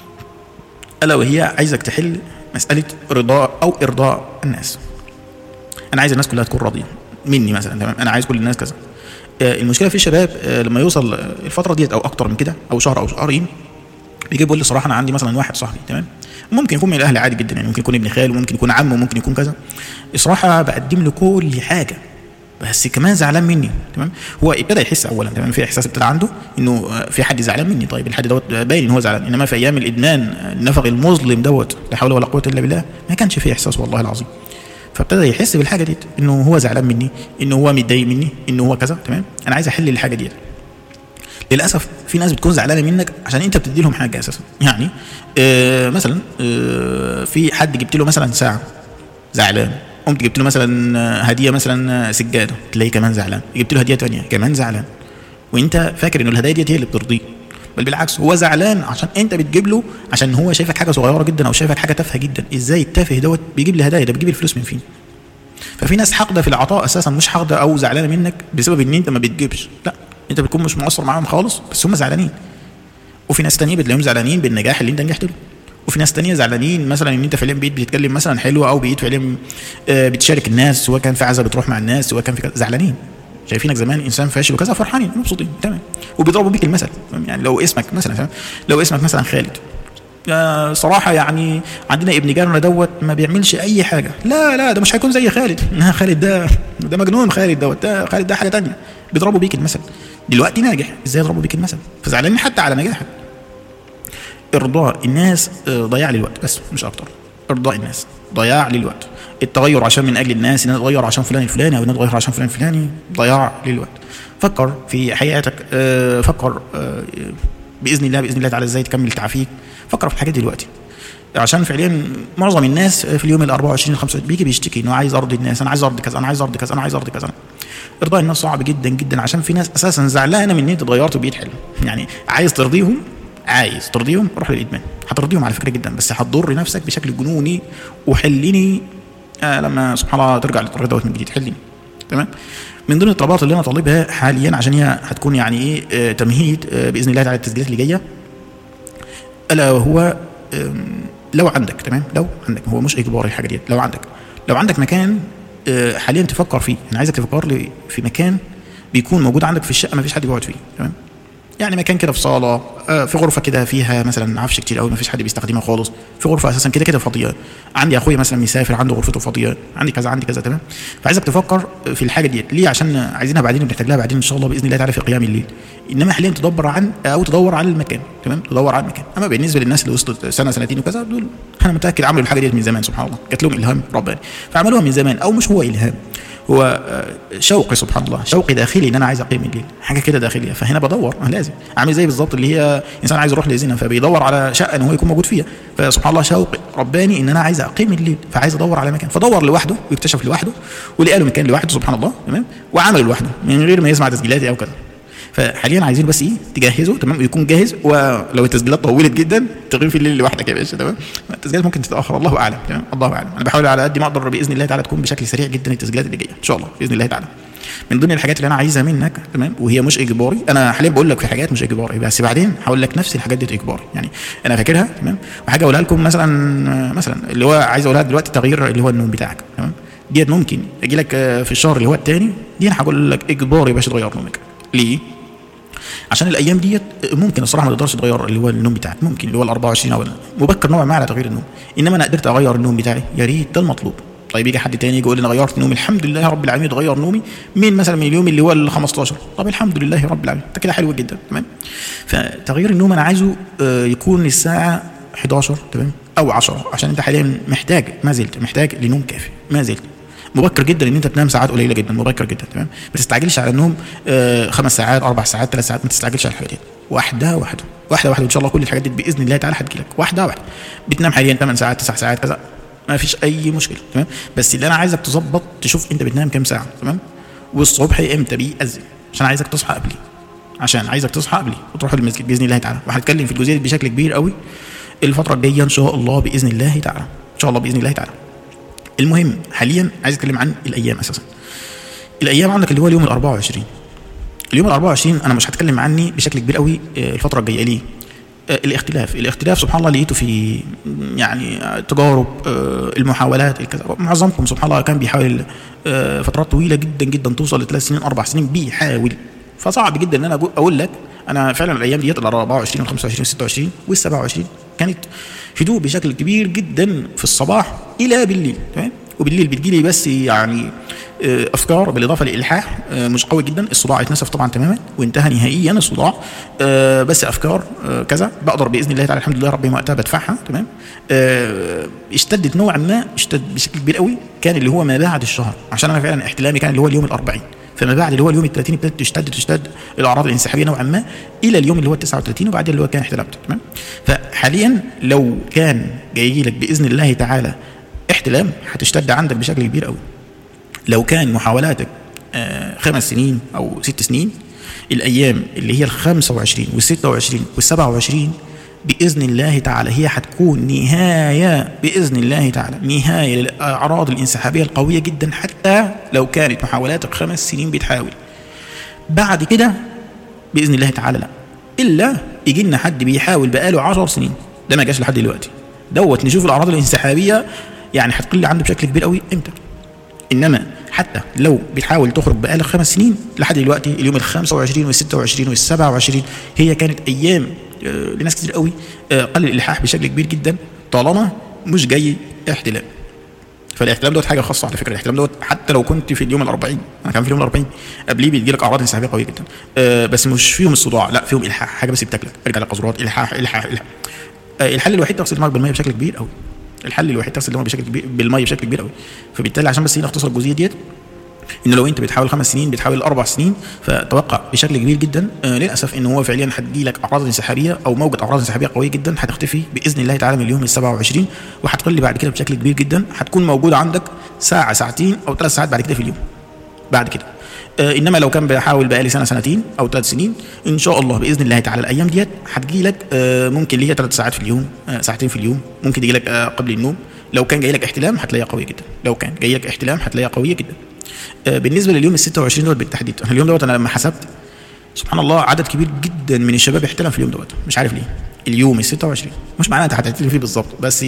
S1: الا وهي عايزك تحل مساله رضاء او ارضاء الناس. انا عايز الناس كلها تكون راضيه مني مثلا. تمام، انا عايز كل الناس كذا. المشكله في الشباب لما يوصل الفتره ديت او اكتر من كده او شهر او شهرين، بيجي يقول لي صراحه انا عندي مثلا واحد صاحبي، تمام، ممكن يكون من الاهل عادي جدا يعني، ممكن يكون ابن خال وممكن يكون عم وممكن يكون كذا، الصراحه بقدم له كل حاجه بس كمان زعلان مني. تمام، هو ابتدى يحس اولا، تمام، في احساس ابتدى عنده انه في حد زعلان مني. طيب الحد دوت باين ان هو زعلان، انما في ايام الادمان النفق المظلم دوت لا حول ولا قوه الا بالله ما كانش فيه احساس والله العظيم. فابتدى يحس بالحاجه ديت، انه هو زعلان مني، انه هو متضايق مني، انه هو كذا. تمام، انا عايز احل الحاجه ديت. للاسف في ناس بتكون زعلانه منك عشان انت بتدي لهم حاجه اساسا يعني. مثلا في حد جبت له مثلا ساعه زعلان، قمت جبت له مثلا هديه مثلا سجاده تلاقيه كمان زعلان، جبت له هديه تانية كمان زعلان، وانت فاكر انه الهدايا ديت هي اللي بترضيه. بل بالعكس هو زعلان عشان انت بتجيب له، عشان هو شايفك حاجه صغيره جدا او شايفك حاجه تافهه جدا. ازاي التافه دوت بيجيب لي هدايا؟ ده بيجيب الفلوس من فين؟ ففي ناس حاقده في العطاء اساسا، مش حاقده او زعلانه منك بسبب ان انت ما بتجيبش، لا، انت بتكون مش مقصر معاهم خالص بس هم زعلانين. وفي ناس تانية بتلاقيهم زعلانين بالنجاح اللي انت نجحت له، وفي ناس تانية زعلانين مثلا ان انت فعليا بقيت بتتكلم مثلا حلو، او بقيت فعليا بتشارك الناس، سواء كان في عزا بتروح مع الناس، سواء كان في كذا، زعلانين شايفينك زمان انسان فاشل وكذا، فرحانين مبسوطين. تمام، وبيضربوا بيك المثل يعني. لو اسمك مثلا، فاهم، لو اسمك مثلا خالد، صراحه يعني عندنا ابن جارنا دوت ما بيعملش اي حاجه، لا ده مش هيكون زي خالد، خالد ده مجنون، خالد دوت، خالد ده حاجه تانية. بيضربوا بيك المثل. دلوقتي ناجح، ازاي يضربوا بيك المثل؟ فزعلانين حتى على نجاحك. ارضاء الناس ضياع للوقت بس مش اكتر. ارضاء الناس ضياع للوقت. التغير عشان من اجل الناس، ان انا اتغير عشان فلان الفلاني او ان انا اتغير عشان فلان الفلاني، ضياع للوقت. فكر في حياتك، فكر باذن الله تعالى ازاي تكمل تعافيك. فكر في الحاجات دلوقتي، عشان فعليا معظم الناس في اليوم ال 24 25 بيجي بيشتكي انه عايز ارضي الناس، انا عايز ارضي كذا، انا عايز ارضي كذا، انا عايز ارضي كذا. ارضاء الناس صعب جدا جدا، عشان في ناس اساسا زعلانه من ان انت اتغيرت وبقيت حلو يعني. عايز ترضيهم روح للادمان. هترضيهم على فكره جدا، بس هتضر نفسك بشكل جنوني. وحلني لما سبحان الله ترجع للطريق دوت من جديد، حلني. تمام. من ضمن الطلبات اللي انا طالبها حاليا، عشان هي هتكون يعني ايه تمهيد باذن الله تعالى التسجيلات اللي جايه، الا وهو لو عندك، تمام، لو عندك، هو مش اجباري الحاجه دي، لو عندك مكان حاليا تفكر فيه. انا عايزك تفكر لي في مكان بيكون موجود عندك في الشقه ما فيش حد بيقعد فيه. تمام، يعني مكان كده في صاله، في غرفه كده فيها مثلا عفش كتير قوي ما فيش حد بيستخدمها خالص، في غرفه اساسا كده فاضيه. عندي اخويا مثلا مسافر عنده غرفته فاضيه، عندي كذا. تمام، فعايزك تفكر في الحاجه ديت. ليه؟ عشان عايزينها بعدين وبنحتاج لها بعدين ان شاء الله باذن الله تعالى في قيام الليل. انما حاليا تدور على المكان. تمام، تدور على المكان. اما بالنسبه للناس اللي وصلت سنه سنتين وكذا، دول انا متاكد عملوا الحاجه ديت من زمان، سبحان الله، جات لهم الهام رباني فعملوها من زمان، او مش هو الهام، هو شوقي، سبحان الله، شوقي داخلي ان انا عايز اقيم الليل، حاجه كده داخليه. فهنا بدور، لازم عامل زي بالظبط اللي هي انسان عايز يروح لزنا فبيدور على شقه ان هو يكون موجود فيها. فسبحان الله شوقي رباني ان انا عايز اقيم الليل، فعايز ادور على مكان. فدور لوحده ويكتشف لوحده ولقى له مكان لوحده، سبحان الله. تمام، وعمل لوحده من غير ما يسمع تسجيلاتي او كذا. فحاليا عايزين بس ايه تجهزه، تمام، ويكون جاهز. ولو التسجيلات طولت جدا تقيم في الليل لوحدك يا باشا. تمام، التسجيلات ممكن تتاخر، الله اعلم. تمام، الله اعلم. انا بحاول على قد ما اقدر باذن الله تعالى تكون بشكل سريع جدا التسجيلات اللي جايه ان شاء الله باذن الله تعالى. من ضمن الحاجات اللي انا عايزها منك، تمام، وهي مش اجباري، انا حاليا بقول لك في حاجات مش اجباري، بس بعدين هقول لك نفس الحاجات دي اجباري يعني، انا فاكرها. تمام، وحاجه اقولها لكم مثلا اللي هو عايز اقولها دلوقتي، تغيير اللي هو النوم بتاعك. تمام، ديت ممكن اجي لك في الشهر اللي هو الثاني، دي انا هقول لك اجباري باش تغير نومك. ليه؟ عشان الايام ديت ممكن الصراحه ما تقدرش تغير اللي هو النوم بتاعك، ممكن اللي هو ال 24 او مبكر نوعا ما على تغيير النوم. انما انا قدرت اغير النوم بتاعي، يا ريت ده المطلوب. طيب يجي حد تاني يقول انا غيرت نومي، الحمد لله رب العالمين اتغير نومي من مثلا من اليوم اللي هو ال 15، طب الحمد لله رب العالمين، ده كده حلو جدا تمام. فتغيير النوم انا عايزه يكون الساعه 11 تمام او 10، عشان انت حاليا محتاج، ما زلت محتاج لنوم كافي، ما زلت مبكر جدا ان انت تنام ساعات قليله جدا، مبكر جدا تمام. ما تستعجلش على النوم 5 ساعات 4 ساعات 3 ساعات، ما تستعجلش على الحاجات دي، واحده واحده واحده واحده، وان شاء الله كل الحاجات دي باذن الله تعالى هتجي لك واحده واحده. بتنام حاليا 8 ساعات 9 ساعات كذا، ما فيش اي مشكله تمام. بس اللي انا عايزك تظبط تشوف انت بتنام كام ساعه تمام، والصبح امتى بيأذن، عشان عايزك تصحى قبلي، عشان عايزك تصحى قبلي وتروح المسجد باذن الله تعالى. وهنتكلم في الجزئيه دي بشكل كبير قوي الفتره الجايه ان شاء الله باذن الله تعالى، ان شاء الله باذن الله تعالى. المهم حاليا عايز اتكلم عن الايام. اساسا الايام عندك اللي هو اليوم ال24. اليوم ال24 انا مش هتكلم عني بشكل كبير قوي الفتره الجايه. ليه؟ الاختلاف سبحان الله لقيته في يعني تجارب المحاولات الكذا. معظمكم سبحان الله كان بيحاول فترات طويله جدا جدا توصل ل3 سنين 4 سنين بيحاول، فصعب جدا ان انا اقول لك انا فعلا الايام ديت ال 24 وال 25 وال 26 وال 27 كانت هدوء بشكل كبير جدا في الصباح الى بالليل تمام. وبالليل بتجيلي بس يعني افكار بالاضافه لالحاح مش قوي جدا، الصداع اتنسف طبعا تماما وانتهى نهائيا الصداع، بس افكار كذا بقدر باذن الله تعالى الحمد لله ربي وقتها بدفعها تمام. اشتدت نوعا ما، اشتد بشكل كبير قوي كان اللي هو ما بعد الشهر، عشان انا فعلا احتلامي كان اللي هو اليوم ال40، فما بعد اللي هو اليوم ال30 ابتدت تشتد الاعراض الانسحابيه نوعا ما الى اليوم اللي هو ال39 وبعدين اللي هو كان احتلامت تمام. فحاليا لو كان جاي لك باذن الله تعالى احتلام هتشتد عندك بشكل كبير قوي. لو كان محاولاتك 5 سنين او 6 سنين، الايام اللي هي ال25 وال26 وال27 باذن الله تعالى هي هتكون نهايه باذن الله تعالى، نهايه للاعراض الانسحابيه القويه جدا. حتى لو كانت محاولاتك 5 سنين بتحاول، بعد كده باذن الله تعالى لا، الا يجي لنا حد بيحاول بقاله 10 سنين، ده ما جاش لحد دلوقتي دوت نشوف الاعراض الانسحابيه يعني هتقل عنده بشكل كبير قوي امتى. انما حتى لو بتحاول تخرج بقالك 5 سنين لحد دلوقتي اليوم ال25 وال26 وال27 هي كانت ايام لناس كتير قوي قل الالحاح بشكل كبير جدا طالما مش جاي احتلام. فالاحتلام دوت حاجه خاصه على فكره، الاحتلام دوت حتى لو كنت في اليوم ال40، انا كان في اليوم ال40 قبليه بيجي لك اعراض انسحابيه قويه جدا بس مش فيهم الصداع، لا فيهم الحاح، حاجه بس بتاكلك، ارجع للقذورات، الحاح الحاح الحاح. الحل الوحيد تغسل دماغك بالميه بشكل كبير قوي، الحل الوحيد تغسل دماغك بشكل كبير بالميه بشكل كبير قوي. فبالتالي عشان بس نختصر الجزئيه ديت، ان لو انت بتحاول 5 سنين بتحاول 4 سنين فتوقع بشكل كبير جدا للاسف ان هو فعليا هتجي لك اعراض انسحابيه او موجه اعراض انسحابيه قويه جدا هتختفي باذن الله تعالى من اليوم ال27 وهتقل بعد كده بشكل كبير جدا، هتكون موجوده عندك ساعه ساعتين او 3 ساعات بعد كده في اليوم بعد كده. انما لو كان بحاول بقالي سنه سنتين او 3 سنين ان شاء الله باذن الله تعالى الايام ديت هتجي لك ممكن اللي هي 3 ساعات في اليوم، ساعتين في اليوم، ممكن تجي لك قبل النوم. لو كان جاي لك احتلام هتلاقيها قويه جدا، لو كان جاي لك احتلام هتلاقيها قويه جدا. بالنسبه لليوم ال26 دوت بالتحديد، اليوم دوت انا لما حسبت سبحان الله عدد كبير جدا من الشباب احتلم في اليوم دوت، مش عارف ليه. اليوم ال26 مش معناه انت هتحتلم فيه بالظبط، بس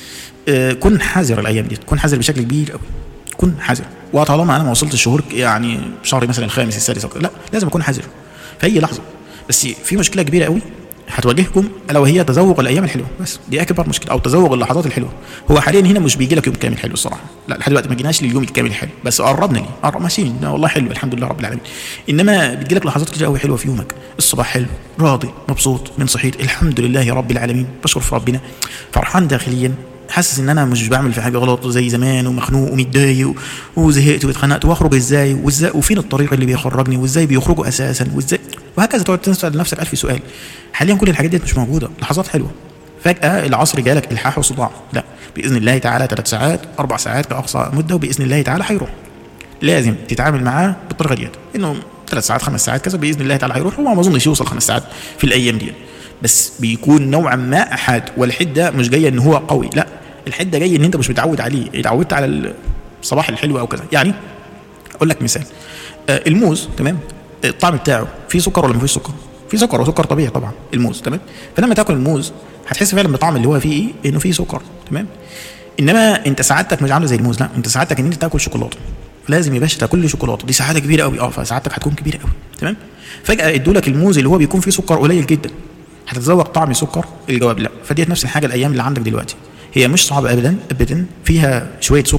S1: كن حذر الايام دي، كن حذر بشكل كبير قوي، كن حذر. وطالما انا ما وصلت الشهور يعني شهري مثلا الخامس السادس لا لازم اكون حذر في اي لحظه. بس في مشكله كبيره قوي هتواجهكم الا وهي تذوق الايام الحلوه، بس دي اكبر مشكله، او تذوق اللحظات الحلوه. هو حاليا هنا مش بيجي لك يوم كامل حلو الصراحه، لا لحد دلوقتي ما جيناش لليوم الكامل الحلو، بس قربنا ليه، قرب ماشيين والله حلو الحمد لله رب العالمين. انما بتجي لك لحظات كتير قوي حلوه في يومك، الصباح حلو، راضي مبسوط من صحيت الحمد لله رب العالمين، بشكر في ربنا، فرحان داخليا، حاسس ان انا مش بعمل في حاجه غلط زي زمان ومخنوق ومتضايق وزهقت واتخنقت، واخرج ازاي وفين الطريق اللي بيخرجني وازاي بيخرجوا اساسا وازاي، وهكذا تقعد تسال نفسك 1000 سؤال. حاليا كل الحاجات دي مش موجوده، لحظات حلوه فجاه العصر جالك الحاح وصداع، لا باذن الله تعالى 3 ساعات 4 ساعات كاقصى مده وباذن الله تعالى هيروح. لازم تتعامل معاه بالطريقه ديت، انه 3 ساعات 5 ساعات كذا باذن الله تعالى هيروح. هو ما اظنش يوصل 5 ساعات في الايام دي، بس بيكون نوعا ما احاد. والحده مش جايه ان هو قوي، لا الحده جاي ان انت مش متعود عليه، اتعودت على الصباح الحلو او كذا. يعني اقول لك مثال، الموز تمام، الطعم بتاعه فيه سكر ولا ما فيش سكر؟ فيه سكر، وسكر طبيعي طبعا الموز تمام. فلما تاكل الموز هتحس فعلا بطعم اللي هو فيه ايه، انه فيه سكر تمام. انما انت سعادتك مش عامله زي الموز، لا انت سعادتك ان انت تاكل شوكولاته، لازم يا باشا تاكل لي شوكولاته، دي سعاده كبيره قوي فسعادتك هتكون كبيره قوي تمام. فجاه ادوا لك الموز اللي هو بيكون فيه سكر قليل جدا، هتتذوق طعم سكر؟ الجواب لا. فديت نفس الحاجه الايام اللي عندك دلوقتي، هي مش صعبه ابدا ابدا، فيها شويه سكر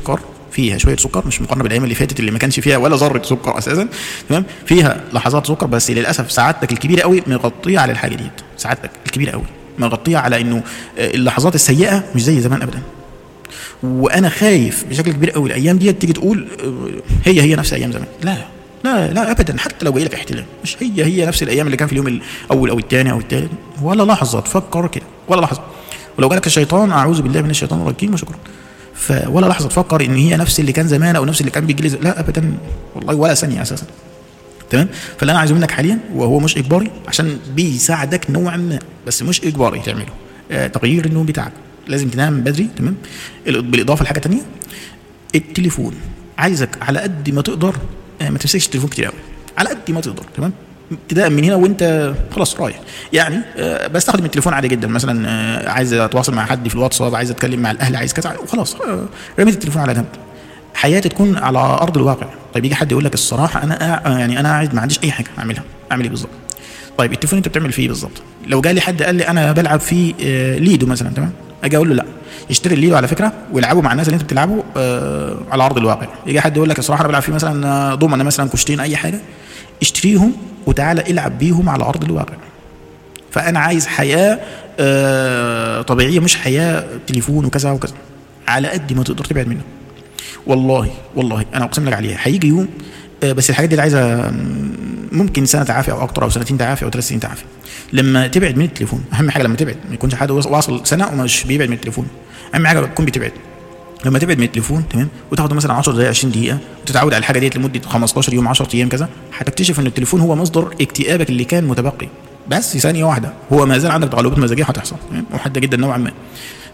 S1: فيها شويه سكر، مش مقارنه بالايام اللي فاتت اللي ما كانش فيها ولا ذره سكر اساسا، تمام. فيها لحظات سكر، بس للاسف سعادتك الكبيره قوي مغطيه على الحاجه دي، سعادتك الكبيره قوي مغطيه على انه اللحظات السيئه مش زي زمان ابدا. وانا خايف بشكل كبير قوي الايام دي تيجي تقول هي نفس ايام زمان. لا لا لا ابدا، حتى لو جاي لك احتلام مش هي نفس الايام اللي كان في اليوم الاول او الثاني او الثالث، ولا لحظه تفكر كده، ولا لحظه. ولو جالك الشيطان اعوذ بالله من الشيطان الرجيم وشكرا، ولا لحظه تفكر ان هي نفس اللي كان زمان او نفس اللي كان بيجي، لا ابدا والله، ولا ثانيه اساسا، تمام. فاللي انا عايزه منك حاليا، وهو مش اجباري عشان بيساعدك نوعا ما، بس مش اجباري تعمله، تغيير النوم بتاعك، لازم تنام بدري، تمام. بالاضافه لحاجه تانية، التليفون عايزك على قد ما تقدر ما تمسكش التليفون كتير قوي، على قد ما تقدر، تمام. ابتداء من هنا وانت خلاص رايح، يعني بستخدم التليفون عادي جدا، مثلا عايز اتواصل مع حد في الواتساب، عايز اتكلم مع الاهل، عايز كذا، وخلاص رميت التليفون على جنب. حياتي تكون على ارض الواقع. طيب يجي حد يقول لك الصراحه انا قاعد ما عنديش اي حاجه اعملها، اعمل ايه بالظبط؟ طيب التليفون انت بتعمل فيه بالظبط؟ لو جالي حد قال لي انا بلعب فيه ليدو مثلا، تمام، اجي اقول له لا، اشتري الليدو على فكره والعبوا مع الناس اللي انت بتلعبوا على ارض الواقع. يجي حد يقول لك الصراحه انا بلعب فيه مثلا ضمنه مثلا كشتين اي حاجه، اشتريهم وتعالى العب بيهم على ارض الواقع. فانا عايز حياه طبيعيه، مش حياه تليفون وكذا وكذا. على قد ما تقدر تبعد منه، والله انا اقسم لك عليها هيجي يوم، بس الحاجات دي عايزه ممكن سنه تعافي او اكتر، او سنتين تعافي، او 3 سنين تعافي. لما تبعد من التليفون، اهم حاجه لما تبعد ما يكونش حد واصل سنه ومش بيبعد من التليفون، اهم حاجه تكون بتبعد. لما تبعد من التليفون، تمام، وتاخد مثلا 10 دقائق 20 دقيقه وتتعود على الحاجه ديت لمده 15 يوم 10 ايام كذا، هتكتشف ان التليفون هو مصدر اكتئابك اللي كان متبقي. بس ثانيه واحده هو ما زال عندك تقلبات مزاجيه هتحصل، تمام، وحاده جدا نوعا ما.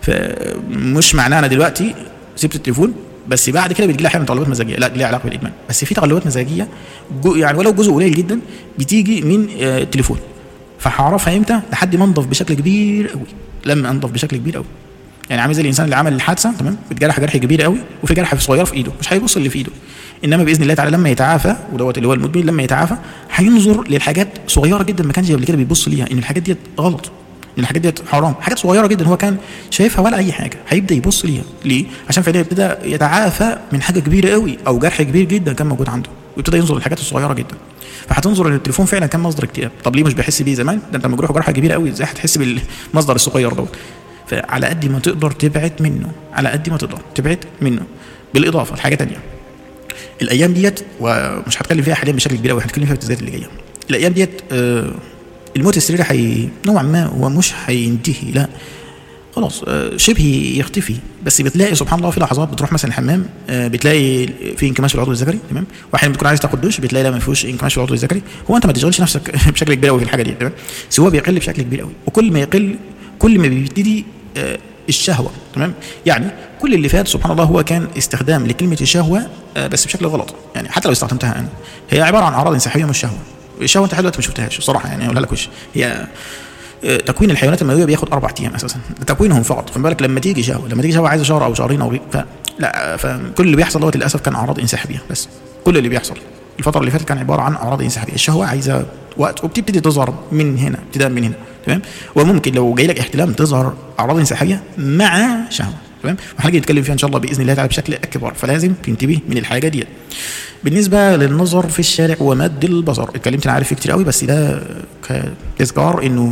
S1: فمش معناه انا دلوقتي سبت التليفون بس بعد كده بتجي لي احيانا تقلبات مزاجيه، لا ليها علاقه بالادمان. بس في تقلبات مزاجيه يعني ولو جزء قليل جدا بتيجي من التليفون، فهعرفها امتى؟ لحد ما انضف بشكل كبير قوي. لما انضف بشكل كبير قوي، يعني عامل زي الانسان اللي عمل الحادثه، تمام، اتجرح جرح كبير قوي وفي جرح صغير في ايده، مش هيبص اللي في ايده. انما باذن الله تعالى لما يتعافى، ودوت اللي هو المدمن، لما يتعافى هينظر للحاجات صغيره جدا ما كانش قبل كده بيبص ليها، ان الحاجات ديت غلط، ان الحاجات ديت حرام، حاجات صغيره جدا هو كان شايفها ولا اي حاجه، هيبدا يبص ليها. ليه؟ عشان فعلا يبتدى يتعافى من حاجه كبيره قوي او جرح كبير جدا كان موجود عنده، ويبتدى ينظر للحاجات الصغيره جدا. فهتنظر ان التليفون فعلا كان مصدر اكتئاب. طب ليه مش بحس بيه زمان؟ ده انت لما جروح جرحه كبيره قوي، ازاي هتحس بالمصدر الصغير دوت؟ فعلى قد ما تقدر تبعد منه، على قد ما تقدر تبعد منه. بالاضافه لحاجه تانية، الايام ديت ومش هتكلم فيها حاليا بشكل كبير قوي، هنتكلم فيها في التسجيلات اللي جايه. الايام ديت الموت السريري نوعا ما هو مش هينتهي، لا خلاص شبه يختفي. بس بتلاقي سبحان الله في لحظات بتروح مثلا الحمام، بتلاقي في انكماش في العضو الذكري، تمام، واحيانا بتكون عايز تاخد دش بتلاقي لا ما فيهوش انكماش في العضو الذكري. هو انت ما تشغلش نفسك بشكل كبير قوي في الحاجه دي، تمام، بس هو بيقل بشكل كبير قوي، وكل ما يقل كل ما بيبتدي الشهوه، تمام. يعني كل اللي فات سبحان الله هو كان استخدام لكلمه الشهوه بس بشكل غلط. يعني حتى لو استخدمتها انا، هي عباره عن اعراض انسحابيه مش شهوه. الشهوه انت دلوقتي ما شفتهاش الصراحه، يعني اقولها لك وش هي. تكوين الحيوانات المنويه بياخد 4 ايام اساسا، تكوينهم فقط. فما بالك لما تيجي شهوه عايزه شهر او شهرين او لا. فكل اللي بيحصل دوت للاسف كان اعراض انسحابيه بس. كل اللي بيحصل الفتره اللي فاتت كان عباره عن اعراض انسحابيه. الشهوه عايزه وقت وبتبتدي تظهر من هنا، ابتداء من هنا، تمام. وممكن لو جاي لك احتلام تظهر اعراض انسحابيه مع شهوه، تمام. وهنيجي نتكلم فيها ان شاء الله باذن الله تعالى بشكل اكبر، فلازم تنتبه من الحاجه دي. بالنسبه للنظر في الشارع ومد البصر، اتكلمت انا عارف فيه كتير قوي، بس ده كتذكار انه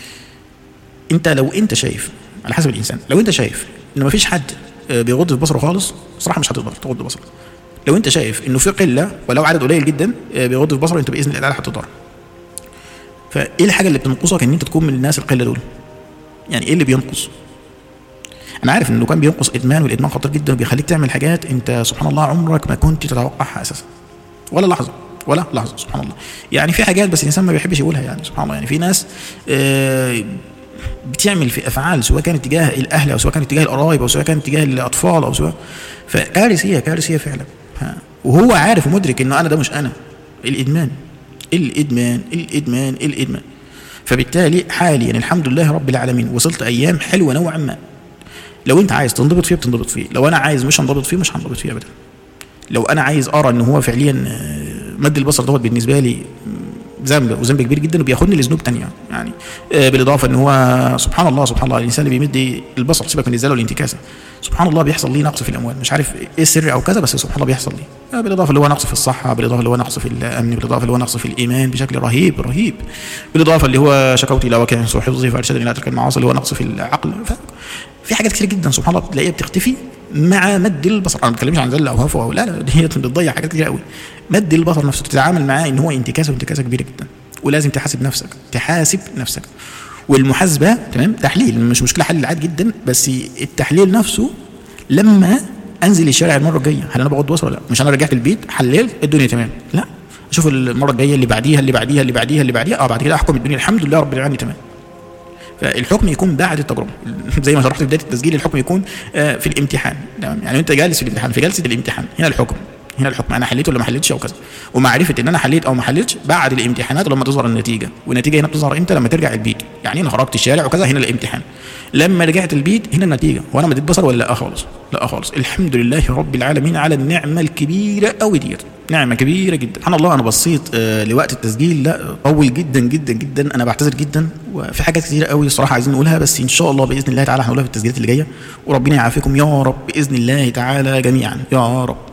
S1: لو انت شايف على حسب الانسان، لو انت شايف ان مفيش حد بيغض في بصره خالص، صراحه مش هتقدر تغض بصرك. لو انت شايف انه في قله ولو عدد قليل جدا بيغض في بصره، انت باذن الله هتقدر. فايه الحاجه اللي بتنقصك ان انت تكون من الناس القله دول؟ يعني ايه اللي بينقص؟ انا عارف انه كان بينقص ادمان، والادمان خطير جدا وبيخليك تعمل حاجات انت سبحان الله عمرك ما كنت تتوقعها اساسا، ولا لحظه سبحان الله. يعني في حاجات بس الانسان ما بيحبش يقولها، يعني سبحان الله. يعني في ناس بتعمل في افعال سواء كانت تجاه الاهل او سواء كانت تجاه القرايب او سواء كانت تجاه الاطفال او سواء، فكارثيه فعلا. وهو عارف ومدرك انه انا ده مش انا. الادمان. فبالتالي حاليا الحمد لله رب العالمين وصلت ايام حلوه نوعا ما. لو انت عايز تنضبط فيه بتنضبط فيه، لو انا عايز مش هنضبط فيه مش هنضبط فيه ابدا. لو انا عايز ارى ان هو فعليا مد البصر دوت بالنسبه لي ذنب وذنب كبير جدا، وبياخدني لذنوب تانية يعني. بالاضافه ان هو سبحان الله سبحان الله الانسان اللي بيمد البصر، سيبك من الزلل والانتكاسه، سبحان الله بيحصل ليه نقص في الاموال، مش عارف ايه السر او كذا، بس سبحان الله بيحصل ليه. بالاضافه اللي هو نقص في الصحه، بالاضافه اللي هو نقص في الامن، بالاضافه اللي هو نقص في الايمان بشكل رهيب رهيب، بالاضافه اللي هو شكوت الى وكان سوء حفظي فارشدني الى ترك المعاصي اللي هو نقص في العقل. في حاجات كتير جدا سبحان الله بتلاقيها بتختفي مع مد البصر. انا ما بتكلمش عن زل او هفوه او لا، هي بتضيع حاجات كتير قوي. مد البصر نفسه تتعامل معاه ان هو انتكاسه، وانتكاسه كبيره جدا، ولازم تحاسب نفسك، تحاسب نفسك. والمحاسبه تمام تحليل، مش مشكله، حل عادي جدا، بس التحليل نفسه لما انزل الشارع المره الجايه، هل انا بغض بصر ولا لا؟ مش انا رجعت البيت حللت الدنيا تمام، لا، اشوف المره الجايه اللي بعديها اللي بعديها اللي بعديها اللي بعديها، بعد كده احكم الدنيا الحمد لله رب العالمين تمام. فالحكم يكون بعد التجربه، زي ما شرحت في بدايه التسجيل، الحكم يكون في الامتحان، يعني انت جالس في الامتحان، في جلسه الامتحان، هنا الحكم، هنا الحكم انا حليت ولا ما حليتش او كذا، ومعرفه ان انا حليت او ما حليتش بعد الامتحانات لما تظهر النتيجه. والنتيجه هنا بتظهر امتى؟ لما ترجع البيت، يعني انا خرجت الشارع وكذا، هنا الامتحان. لما رجعت البيت هنا النتيجه، وانا مديت بصر ولا لا خالص؟ لا خالص. الحمد لله رب العالمين على النعمه الكبيره قوي ديت، نعمه كبيره جدا. سبحان الله. انا بصيت لوقت التسجيل، لا طول جدا جدا جدا، انا بعتذر جدا، وفي حاجات كتيره قوي الصراحه عايزين نقولها، بس ان شاء الله باذن الله تعالى هنقولها في التسجيلات اللي جايه، وربنا يعافيكم يا رب باذن الله تعالى جميعا يا رب.